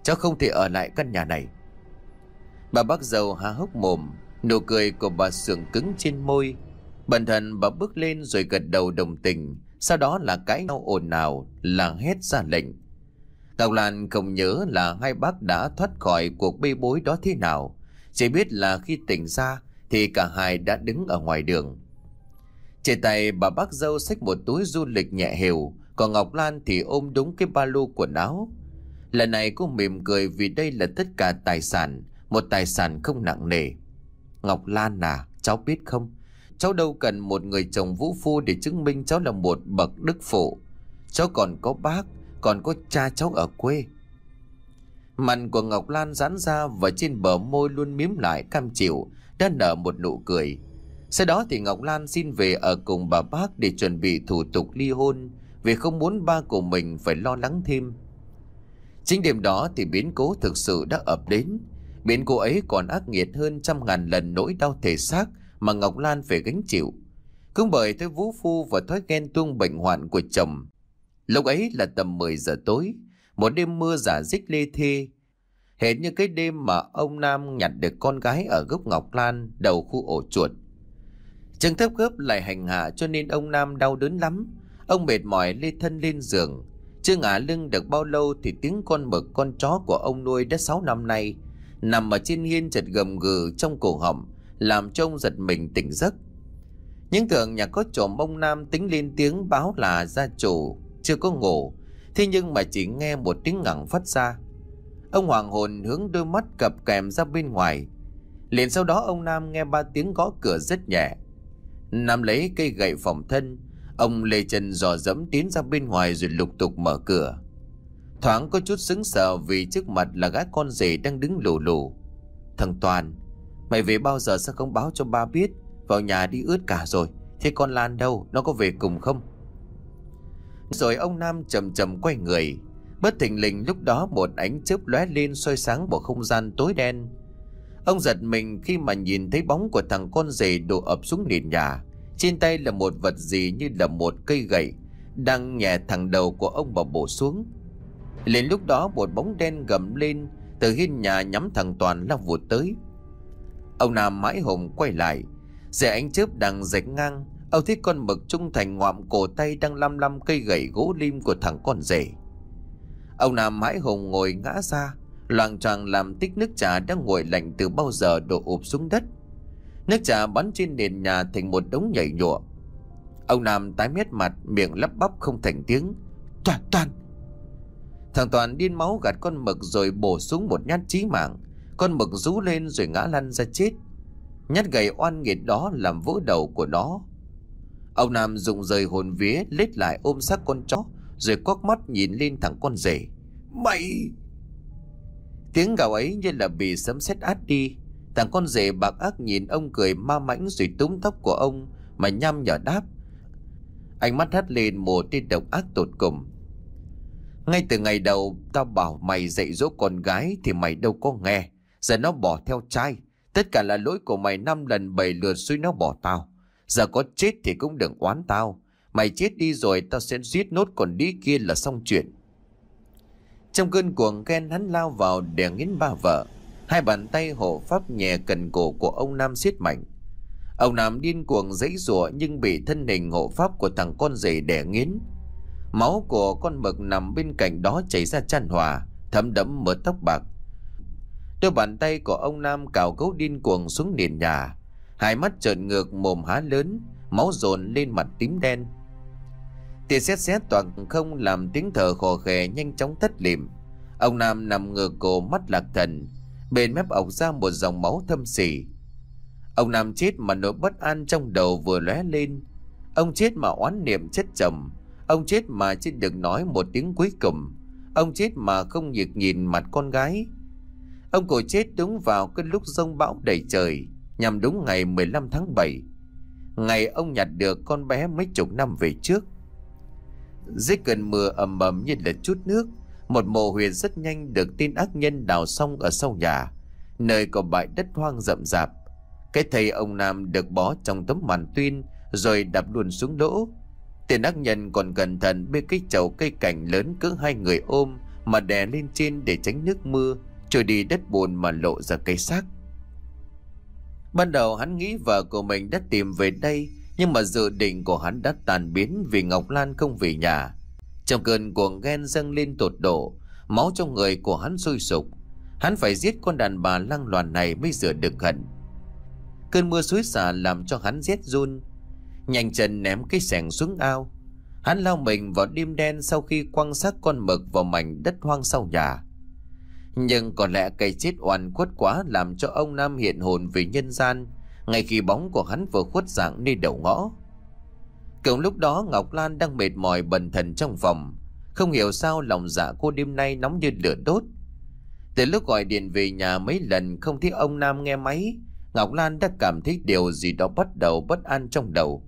Speaker 1: cháu không thể ở lại căn nhà này. Bà bác dâu há hốc mồm, nụ cười của bà sượng cứng trên môi. Bần thần bà bước lên rồi gật đầu đồng tình, sau đó là cãi nhau ồn ào, là hét ra lệnh. Ngọc Lan không nhớ là hai bác đã thoát khỏi cuộc bê bối đó thế nào, chỉ biết là khi tỉnh ra thì cả hai đã đứng ở ngoài đường. Trên tay bà bác dâu xách một túi du lịch nhẹ hều, còn Ngọc Lan thì ôm đúng cái ba lô quần áo. Lần này cô mỉm cười vì đây là tất cả tài sản, một tài sản không nặng nề. Ngọc Lan à, cháu biết không, cháu đâu cần một người chồng vũ phu để chứng minh cháu là một bậc đức phụ. Cháu còn có bác, còn có cha cháu ở quê. Mặt của Ngọc Lan giãn ra và trên bờ môi luôn mím lại cam chịu đã nở một nụ cười. Sau đó thì Ngọc Lan xin về ở cùng bà bác để chuẩn bị thủ tục ly hôn, vì không muốn ba của mình phải lo lắng thêm. Chính đêm đó thì biến cố thực sự đã ập đến. Biến cố ấy còn ác nghiệt hơn trăm ngàn lần nỗi đau thể xác mà Ngọc Lan phải gánh chịu. Cũng bởi thói vũ phu và thói ghen tuông bệnh hoạn của chồng. Lúc ấy là tầm mười giờ tối, một đêm mưa rả rích lê thê, hệt như cái đêm mà ông Nam nhặt được con gái ở gốc Ngọc Lan đầu khu ổ chuột. Chân thấp gấp lại hành hạ cho nên ông Nam đau đớn lắm. Ông mệt mỏi lê thân lên giường. Chưa ngả lưng được bao lâu thì tiếng con mực con chó của ông nuôi đã sáu năm nay nằm ở trên hiên chợt gầm gừ trong cổ họng, làm cho ông giật mình tỉnh giấc. Nhưng tưởng nhà có trộm, ông Nam tính lên tiếng báo là gia chủ chưa có ngủ, thế nhưng mà chỉ nghe một tiếng ngẳng phát ra. Ông hoàng hồn hướng đôi mắt cập kèm ra bên ngoài. Liền sau đó ông Nam nghe ba tiếng gõ cửa rất nhẹ. Nam lấy cây gậy phòng thân, ông lê chân dò dẫm tiến ra bên ngoài rồi lục tục mở cửa. Thoáng có chút sững sờ vì trước mặt là gái con rể đang đứng lù lù. Thằng Toàn, mày về bao giờ sao không báo cho ba biết? Vào nhà đi ướt cả rồi. Thế con Lan đâu, nó có về cùng không? Rồi ông Nam chậm chậm quay người. Bất thình lình lúc đó một ánh chớp lóe lên soi sáng bộ không gian tối đen. Ông giật mình khi mà nhìn thấy bóng của thằng con rể đổ ập xuống nền nhà. Trên tay là một vật gì như là một cây gậy đang nhẹ thẳng đầu của ông mà bổ xuống. Liền lúc đó một bóng đen gầm lên từ hiên nhà nhắm thằng Toàn lao vụt tới. Ông Nam mãi hồn quay lại, rẽ ánh chớp đang rạch ngang. Ông thấy con mực trung thành ngoạm cổ tay đang lăm lăm cây gậy gỗ lim của thằng con rể. Ông Nam mãi hồn ngồi ngã ra, loạng choạng làm tích nước trà đang nguội lạnh từ bao giờ đổ ụp xuống đất. Nước trà bắn trên nền nhà thành một đống nhảy nhụa. Ông Nam tái mét mặt, miệng lắp bắp không thành tiếng. Toàn, Toàn! Thằng Toàn điên máu gạt con mực rồi bổ súng một nhát chí mạng. Con mực rú lên rồi ngã lăn ra chết. Nhát gậy oan nghiệt đó làm vỡ đầu của nó. Ông Nam rụng rời hồn vía, lết lại ôm xác con chó rồi quắc mắt nhìn lên thằng con rể. Mày! Tiếng gào ấy như là bị sấm sét át đi. Thằng con rể bạc ác nhìn ông cười ma mãnh rồi túm tóc của ông mà nhăm nhở đáp. Ánh mắt hắt lên một tia độc ác tột cùng. Ngay từ ngày đầu tao bảo mày dạy dỗ con gái thì mày đâu có nghe. Giờ nó bỏ theo trai. Tất cả là lỗi của mày, năm lần bảy lượt xui nó bỏ tao. Giờ có chết thì cũng đừng oán tao. Mày chết đi rồi tao sẽ giết nốt con đĩ kia là xong chuyện. Trong cơn cuồng ghen hắn lao vào đè nghiến ba vợ. Hai bàn tay hộ pháp nhẹ cần cổ của ông Nam siết mạnh. Ông Nam điên cuồng giãy giụa nhưng bị thân hình hộ pháp của thằng con rể đè nghiến. Máu của con mực nằm bên cạnh đó chảy ra chan hòa, thấm đẫm mớ tóc bạc. Đôi bàn tay của ông Nam cào gấu điên cuồng xuống nền nhà. Hai mắt trợn ngược, mồm há lớn, máu dồn lên mặt tím đen. Tia sét sét toàn không làm tiếng thở khò khè nhanh chóng tắt lịm. Ông Nam nằm ngửa cổ, mắt lạc thần, bên mép ọc ra một dòng máu thâm sỉ. Ông Nam chết mà nỗi bất an trong đầu vừa lóe lên. Ông chết mà oán niệm chất chồng. Ông chết mà chưa được nói một tiếng cuối cùng. Ông chết mà không nhịp nhìn mặt con gái. Ông cổ chết đúng vào cái lúc giông bão đầy trời, nhằm đúng ngày mười lăm tháng bảy, ngày ông nhặt được con bé mấy chục năm về trước. Dưới cơn mưa ầm ầm như là chút nước, một mồ huyệt rất nhanh được tên ác nhân đào xong ở sau nhà, nơi có bãi đất hoang rậm rạp. Cái thầy ông Nam được bó trong tấm màn tuyên rồi đập luôn xuống lỗ. Tên ác nhân còn cẩn thận bê cái chậu cây cảnh lớn cỡ hai người ôm mà đè lên trên để tránh nước mưa trôi đi đất bùn mà lộ ra cái xác. Ban đầu hắn nghĩ vợ của mình đã tìm về đây, nhưng mà dự định của hắn đã tan biến vì Ngọc Lan không về nhà. Trong cơn cuồng ghen dâng lên tột độ, máu trong người của hắn sôi sục. Hắn phải giết con đàn bà lăng loàn này mới rửa được hận. Cơn mưa xối xả làm cho hắn rét run, nhanh chân ném cái xẻng xuống ao. Hắn lao mình vào đêm đen sau khi quăng xác con mực vào mảnh đất hoang sau nhà. Nhưng có lẽ cái chết oan khuất quá làm cho ông Nam hiện hồn về nhân gian, ngay khi bóng của hắn vừa khuất dạng nơi đầu ngõ. Cùng lúc đó Ngọc Lan đang mệt mỏi bần thần trong phòng. Không hiểu sao lòng dạ cô đêm nay nóng như lửa đốt. Từ lúc gọi điện về nhà mấy lần không thấy ông Nam nghe máy, Ngọc Lan đã cảm thấy điều gì đó bắt đầu bất an trong đầu.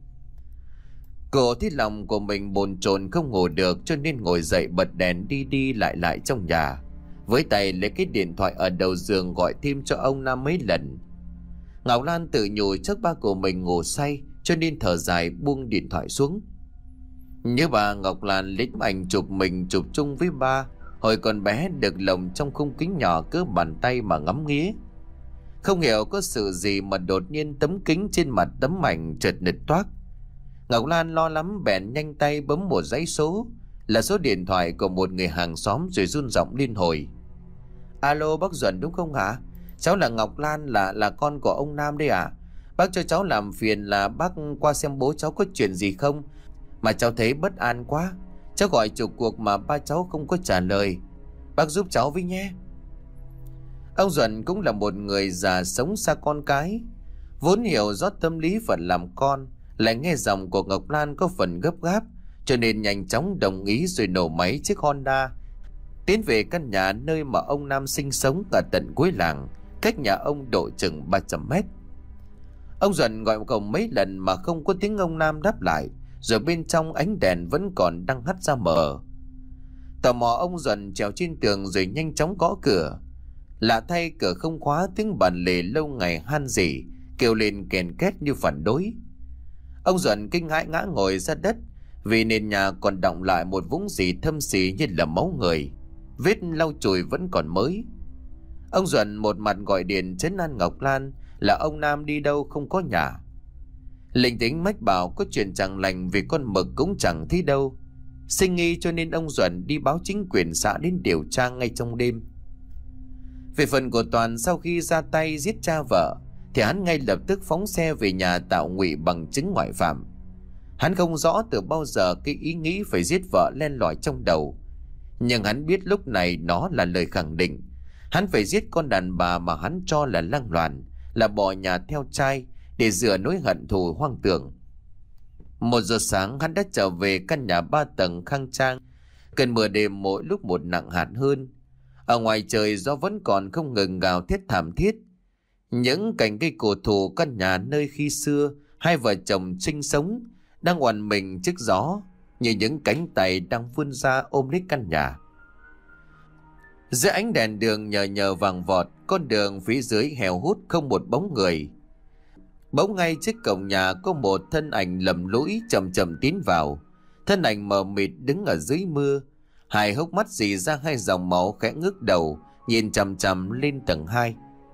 Speaker 1: Cô thấy lòng của mình bồn chồn không ngủ được, cho nên ngồi dậy bật đèn đi đi lại lại trong nhà, với tay lấy cái điện thoại ở đầu giường gọi thêm cho ông Nam mấy lần. Ngọc Lan tự nhủ chắc ba của mình ngủ say, cho nên thở dài buông điện thoại xuống. Nhớ bà Ngọc Lan lấy ảnh chụp mình chụp chung với ba hồi còn bé, được lồng trong khung kính nhỏ cỡ bàn tay mà ngắm nghía. Không hiểu có sự gì mà đột nhiên tấm kính trên mặt tấm ảnh chợt nứt toác. Ngọc Lan lo lắm bèn nhanh tay bấm một dãy số, là số điện thoại của một người hàng xóm, rồi run giọng liên hồi. Alo, bác Duẩn đúng không hả? Cháu là Ngọc Lan, là là con của ông Nam đây à? Bác cho cháu làm phiền là bác qua xem bố cháu có chuyện gì không, mà cháu thấy bất an quá. Cháu gọi chục cuộc mà ba cháu không có trả lời. Bác giúp cháu với nhé. Ông Duẩn cũng là một người già sống xa con cái, vốn hiểu rõ tâm lý phận làm con, lại nghe giọng của Ngọc Lan có phần gấp gáp, cho nên nhanh chóng đồng ý rồi nổ máy chiếc Honda tiến về căn nhà nơi mà ông Nam sinh sống ở tận cuối làng, cách nhà ông độ chừng ba trăm mét. Ông Duẩn gọi cổng mấy lần mà không có tiếng ông Nam đáp lại, rồi bên trong ánh đèn vẫn còn đang hắt ra mờ. Tò mò ông Duẩn trèo trên tường rồi nhanh chóng gõ cửa. Lạ thay cửa không khóa, tiếng bàn lề lâu ngày han rỉ kêu lên kèn két như phản đối. Ông Duẩn kinh hãi ngã ngồi ra đất, vì nền nhà còn đọng lại một vũng gì thâm xì như là máu người, vết lau chùi vẫn còn mới. Ông Duẩn một mặt gọi điện trấn an Ngọc Lan là ông Nam đi đâu không có nhà. Linh tính mách bảo có chuyện chẳng lành vì con mực cũng chẳng thấy đâu. Sinh nghi cho nên ông Duẩn đi báo chính quyền xã đến điều tra ngay trong đêm. Về phần của Toàn, sau khi ra tay giết cha vợ thì hắn ngay lập tức phóng xe về nhà tạo ngụy bằng chứng ngoại phạm. Hắn không rõ từ bao giờ cái ý nghĩ phải giết vợ len lỏi trong đầu, nhưng hắn biết lúc này nó là lời khẳng định. Hắn phải giết con đàn bà mà hắn cho là lăng loàn, là bỏ nhà theo trai để rửa nỗi hận thù hoang tưởng. Một giờ sáng hắn đã trở về căn nhà ba tầng khang trang. Cơn mưa đêm mỗi lúc một nặng hạt hơn. Ở ngoài trời gió vẫn còn không ngừng gào thét thảm thiết. Những cành cây cổ thụ căn nhà nơi khi xưa hai vợ chồng sinh sống đang oằn mình trước gió, như những cánh tay đang vươn ra ôm lấy căn nhà. Dưới ánh đèn đường nhờ nhờ vàng vọt, con đường phía dưới heo hút không một bóng người. Bỗng ngay trước cổng nhà có một thân ảnh lầm lũi chậm chậm tiến vào. Thân ảnh mờ mịt đứng ở dưới mưa, hai hốc mắt dì ra hai dòng máu, khẽ ngước đầu nhìn chằm chằm lên tầng hai.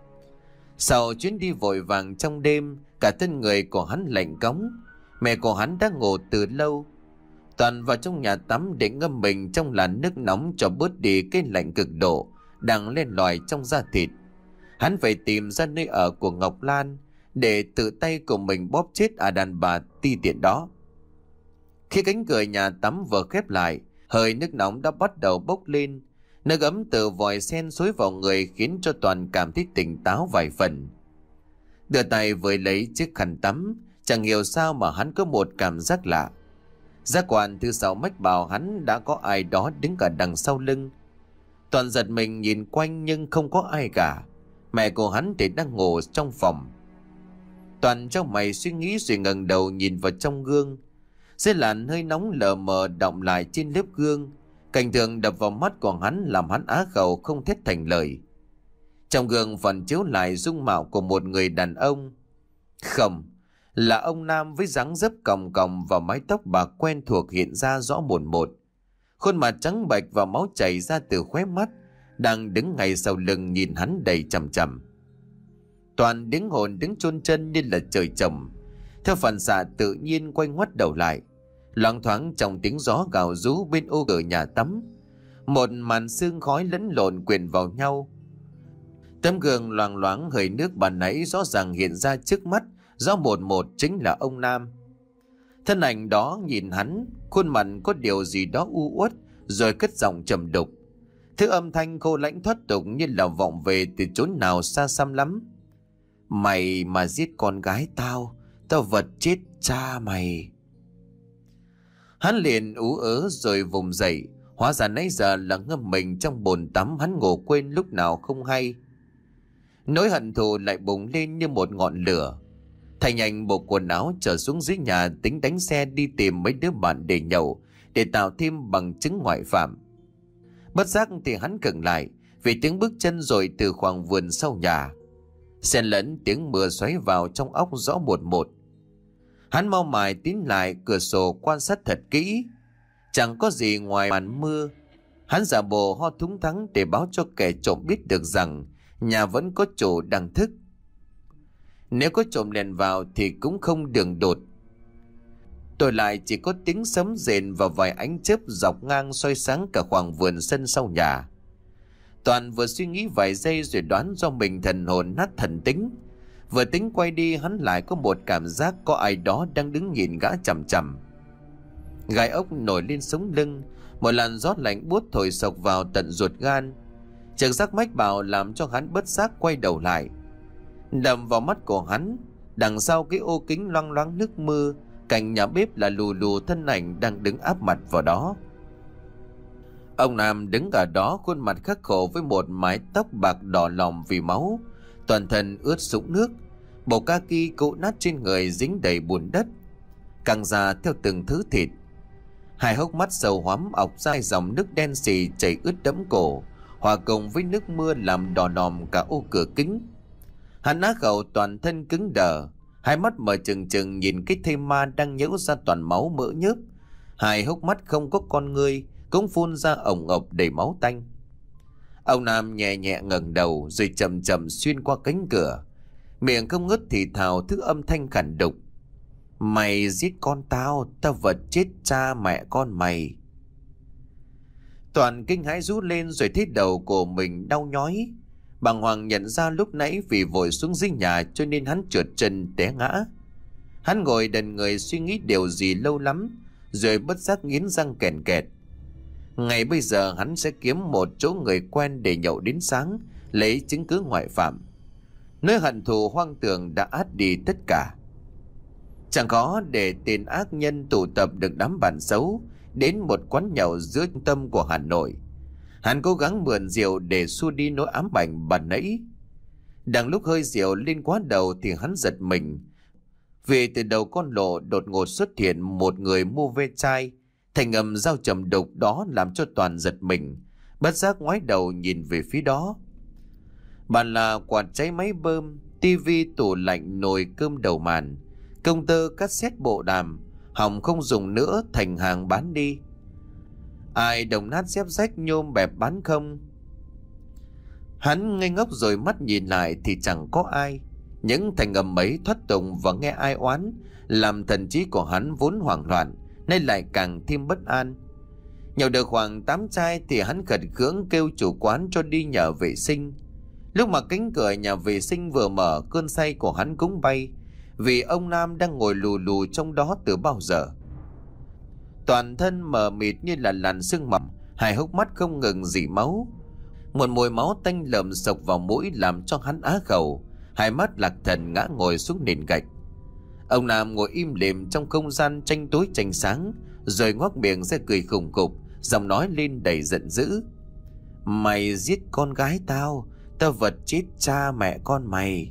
Speaker 1: Sau chuyến đi vội vàng trong đêm, cả thân người của hắn lạnh cóng. Mẹ của hắn đã ngủ từ lâu. Toàn vào trong nhà tắm để ngâm mình trong làn nước nóng cho bớt đi cái lạnh cực độ đang lên lỏi trong da thịt. Hắn phải tìm ra nơi ở của Ngọc Lan để tự tay của mình bóp chết à đàn bà ti tiện đó. Khi cánh cửa nhà tắm vừa khép lại, hơi nước nóng đã bắt đầu bốc lên. Nước ấm từ vòi sen xối vào người khiến cho Toàn cảm thấy tỉnh táo vài phần. Đưa tay với lấy chiếc khăn tắm, chẳng hiểu sao mà hắn có một cảm giác lạ. Giác quan thứ sáu mách bảo hắn đã có ai đó đứng cả đằng sau lưng. Toàn giật mình nhìn quanh nhưng không có ai cả. Mẹ của hắn thì đang ngủ trong phòng. Toàn trong mày suy nghĩ rồi ngẩng đầu nhìn vào trong gương. Dưới làn hơi nóng lờ mờ đọng lại trên lớp gương, cảnh tượng đập vào mắt của hắn làm hắn á khẩu không thét thành lời. Trong gương phản chiếu lại dung mạo của một người đàn ông. Không, là ông Nam với dáng dấp còng còng và mái tóc bạc quen thuộc hiện ra rõ mồn một. khuôn mặt trắng bệch và máu chảy ra từ khóe mắt, đang đứng ngay sau lưng nhìn hắn đầy chằm chằm. Toàn đứng hồn đứng chôn chân như là trời trồng, theo phản xạ tự nhiên quay ngoắt đầu lại. Loáng thoáng trong tiếng gió gào rú bên ô cửa nhà tắm, một màn sương khói lẫn lộn quyện vào nhau. Tấm gương loang loáng hơi nước ban nãy rõ ràng hiện ra trước mắt, rõ một một chính là ông Nam. Thân ảnh đó nhìn hắn, khuôn mặt có điều gì đó u uất, rồi cất giọng trầm đục. Thứ âm thanh khô lãnh thoát tục như là vọng về từ chốn nào xa xăm lắm. Mày mà giết con gái tao, tao vật chết cha mày. Hắn liền ú ớ rồi vùng dậy. Hóa ra nãy giờ là ngâm mình trong bồn tắm, hắn ngủ quên lúc nào không hay. Nỗi hận thù lại bùng lên như một ngọn lửa. Thành nhanh bộ quần áo trở xuống dưới nhà, tính đánh xe đi tìm mấy đứa bạn để nhậu, để tạo thêm bằng chứng ngoại phạm. Bất giác thì hắn khựng lại vì tiếng bước chân rồi từ khoảng vườn sau nhà, xen lẫn tiếng mưa xoáy vào trong óc rõ một một. Hắn mau mải tiến lại cửa sổ quan sát thật kỹ. Chẳng có gì ngoài màn mưa. Hắn giả bộ ho thúng thắng để báo cho kẻ trộm biết được rằng nhà vẫn có chủ đang thức. Nếu có trộm lèn vào thì cũng không đường đột. Tôi lại chỉ có tiếng sấm rền và vài ánh chớp dọc ngang soi sáng cả khoảng vườn sân sau nhà. Toàn vừa suy nghĩ vài giây rồi đoán do mình thần hồn nát thần tính. Vừa tính quay đi, hắn lại có một cảm giác có ai đó đang đứng nhìn gã chằm chằm. Gai ốc nổi lên sống lưng, một làn gió lạnh buốt thổi sộc vào tận ruột gan. Trực giác mách bảo làm cho hắn bất giác quay đầu lại. Đầm vào mắt của hắn, đằng sau cái ô kính loang loáng nước mưa, cạnh nhà bếp là lù lù thân ảnh đang đứng áp mặt vào đó. Ông Nam đứng ở đó, khuôn mặt khắc khổ với một mái tóc bạc đỏ lòm vì máu, toàn thân ướt sũng nước, bộ kaki cũ nát trên người dính đầy bùn đất, căng ra theo từng thứ thịt. Hai hốc mắt sầu hoắm ọc ra dòng nước đen xì chảy ướt đẫm cổ, hòa cùng với nước mưa làm đỏ lòm cả ô cửa kính. Hắn á khẩu toàn thân cứng đờ, hai mắt mở trừng trừng nhìn cái thây ma đang nhễu ra toàn máu mỡ nhớp. Hai hốc mắt không có con ngươi cũng phun ra ổng ộc đầy máu tanh. Ông Nam nhẹ nhẹ ngẩng đầu rồi chậm chậm xuyên qua cánh cửa, miệng không ngớt thì thào thứ âm thanh khản đục. Mày giết con tao, tao vật chết cha mẹ con mày. Toàn kinh hãi rú lên rồi thấy đầu của mình đau nhói. Bàng hoàng nhận ra lúc nãy vì vội xuống dưới nhà cho nên hắn trượt chân té ngã. Hắn ngồi đần người suy nghĩ điều gì lâu lắm, rồi bất giác nghiến răng kèn kẹt. Ngày bây giờ hắn sẽ kiếm một chỗ người quen để nhậu đến sáng, lấy chứng cứ ngoại phạm. Nơi hận thù hoang tưởng đã át đi tất cả. Chẳng có để tên ác nhân tụ tập được đám bạn xấu đến một quán nhậu giữa trung tâm của Hà Nội. Hắn cố gắng mượn rượu để xua đi nỗi ám ảnh ban nãy. Đang lúc hơi rượu lên quá đầu thì hắn giật mình, vì từ đầu con lộ đột ngột xuất hiện một người mua ve chai. Thành âm dao trầm đục đó làm cho Toàn giật mình, bất giác ngoái đầu nhìn về phía đó. Bàn là quạt cháy, máy bơm, tivi, tủ lạnh, nồi cơm đầu màn, công tơ, cassette, bộ đàm, hỏng không dùng nữa thành hàng bán đi. Ai đồng nát xếp rách nhôm bẹp bán không? Hắn ngây ngốc rồi mắt nhìn lại thì chẳng có ai. Những thành âm ấy thoát tục và nghe ai oán, làm thần trí của hắn vốn hoảng loạn nay lại càng thêm bất an. Nhậu được khoảng tám chai thì hắn khẩn khưỡng kêu chủ quán cho đi nhờ vệ sinh. Lúc mà cánh cửa nhà vệ sinh vừa mở, cơn say của hắn cũng bay, vì ông Nam đang ngồi lù lù trong đó từ bao giờ. Toàn thân mờ mịt như là làn sương mỏng, hai hốc mắt không ngừng rỉ máu. Một mùi máu tanh lợm sộc vào mũi làm cho hắn á khẩu, hai mắt lạc thần ngã ngồi xuống nền gạch. Ông Nam ngồi im lìm trong không gian tranh tối tranh sáng, rồi ngoác miệng ra cười khùng khục, giọng nói lên đầy giận dữ. Mày giết con gái tao, tao vật chết cha mẹ con mày.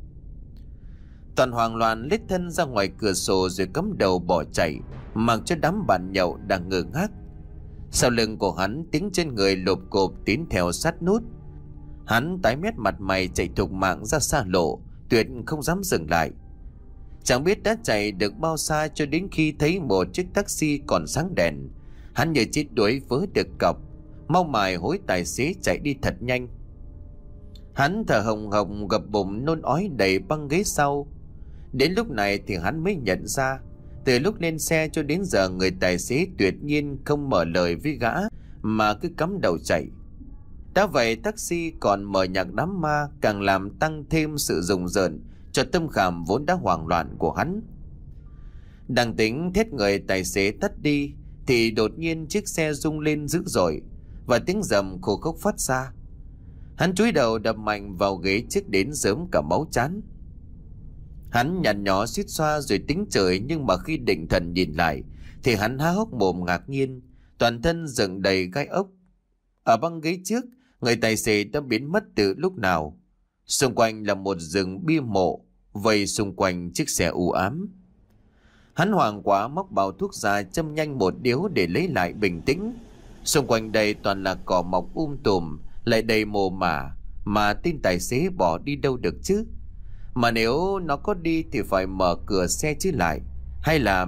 Speaker 1: Toàn hoảng loạn lết thân ra ngoài cửa sổ rồi cắm đầu bỏ chạy, mặc cho đám bạn nhậu đang ngơ ngác. Sau lưng của hắn tiếng trên người lộp cộp tiến theo sát nút. Hắn tái mét mặt mày chạy thục mạng ra xa lộ, tuyệt không dám dừng lại. Chẳng biết đã chạy được bao xa cho đến khi thấy một chiếc taxi còn sáng đèn. Hắn như chết đuối vớ được cọc, mau mài hối tài xế chạy đi thật nhanh. Hắn thở hồng hộc gập bụng nôn ói đầy băng ghế sau. Đến lúc này thì hắn mới nhận ra, từ lúc lên xe cho đến giờ người tài xế tuyệt nhiên không mở lời với gã mà cứ cắm đầu chạy. Đã vậy taxi còn mở nhạc đám ma, càng làm tăng thêm sự rùng rợn cho tâm khảm vốn đã hoảng loạn của hắn. Đang tính thét người tài xế tắt đi thì đột nhiên chiếc xe rung lên dữ dội và tiếng rầm khô khốc phát ra. Hắn chúi đầu đập mạnh vào ghế trước đến sớm cả máu chán. Hắn nhăn nhó suýt xoa rồi tính trời, nhưng mà khi định thần nhìn lại thì hắn há hốc mồm ngạc nhiên, toàn thân dựng đầy gai ốc. Ở băng ghế trước, người tài xế đã biến mất từ lúc nào. Xung quanh là một rừng bia mộ vây xung quanh chiếc xe u ám. Hắn hoảng quá móc bao thuốc ra châm nhanh một điếu để lấy lại bình tĩnh. Xung quanh đây toàn là cỏ mọc um tùm, lại đầy mồ mả, mà tin tài xế bỏ đi đâu được chứ? Mà nếu nó có đi thì phải mở cửa xe chứ lại, hay là...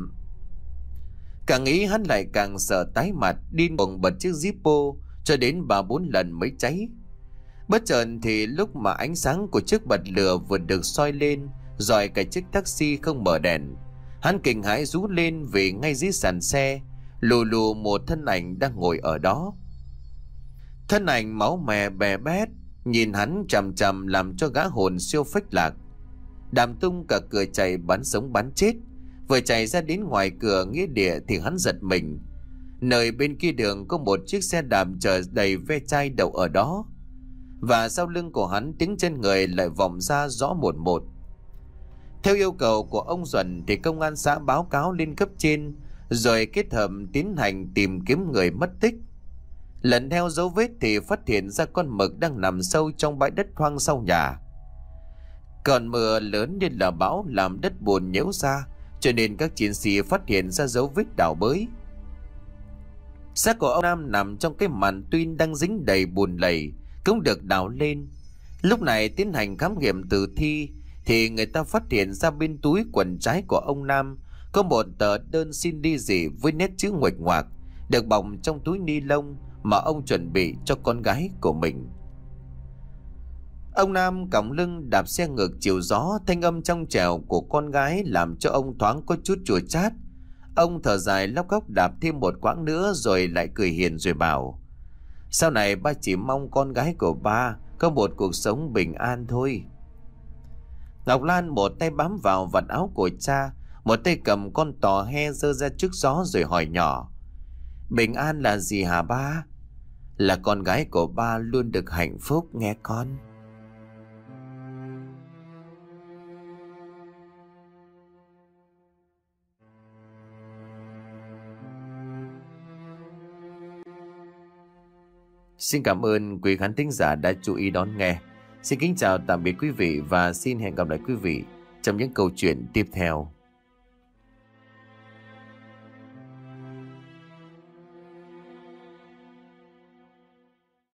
Speaker 1: Càng nghĩ hắn lại càng sợ tái mặt, điên cuồng bật chiếc Zippo cho đến ba bốn lần mới cháy. Bất chợt thì lúc mà ánh sáng của chiếc bật lửa vừa được soi lên rọi cả chiếc taxi không mở đèn, hắn kinh hãi rú lên vì ngay dưới sàn xe lù lù một thân ảnh đang ngồi ở đó. Thân ảnh máu me bè bét nhìn hắn chằm chằm làm cho gã hồn siêu phách lạc. Đàm tung cả cửa chạy bắn sống bắn chết. Vừa chạy ra đến ngoài cửa nghĩa địa thì hắn giật mình. Nơi bên kia đường có một chiếc xe đạp chở đầy ve chai đậu ở đó, và sau lưng của hắn tiếng chân người lại vọng ra rõ một một. Theo yêu cầu của ông Duẩn thì công an xã báo cáo lên cấp trên, rồi kết hợp tiến hành tìm kiếm người mất tích. Lần theo dấu vết thì phát hiện ra con mực đang nằm sâu trong bãi đất hoang sau nhà. Cơn mưa lớn nên là bão làm đất bùn nhễu ra, cho nên các chiến sĩ phát hiện ra dấu vết đào bới. Xác của ông Nam nằm trong cái màn tuyên đang dính đầy bùn lầy cũng được đào lên. Lúc này tiến hành khám nghiệm tử thi thì người ta phát hiện ra bên túi quần trái của ông Nam có một tờ đơn xin ly dị với nét chữ nguệch ngoạc được bọc trong túi ni lông mà ông chuẩn bị cho con gái của mình. Ông Nam cõng lưng đạp xe ngược chiều gió, thanh âm trong trẻo của con gái làm cho ông thoáng có chút chua chát. Ông thở dài lóc góc đạp thêm một quãng nữa rồi lại cười hiền rồi bảo: sau này ba chỉ mong con gái của ba có một cuộc sống bình an thôi. Ngọc Lan một tay bám vào vạt áo của cha, một tay cầm con tò he giơ ra trước gió rồi hỏi nhỏ: bình an là gì hả ba? Là con gái của ba luôn được hạnh phúc nghe con. Xin cảm ơn quý khán thính giả đã chú ý đón nghe. Xin kính chào tạm biệt quý vị và xin hẹn gặp lại quý vị trong những câu chuyện tiếp theo.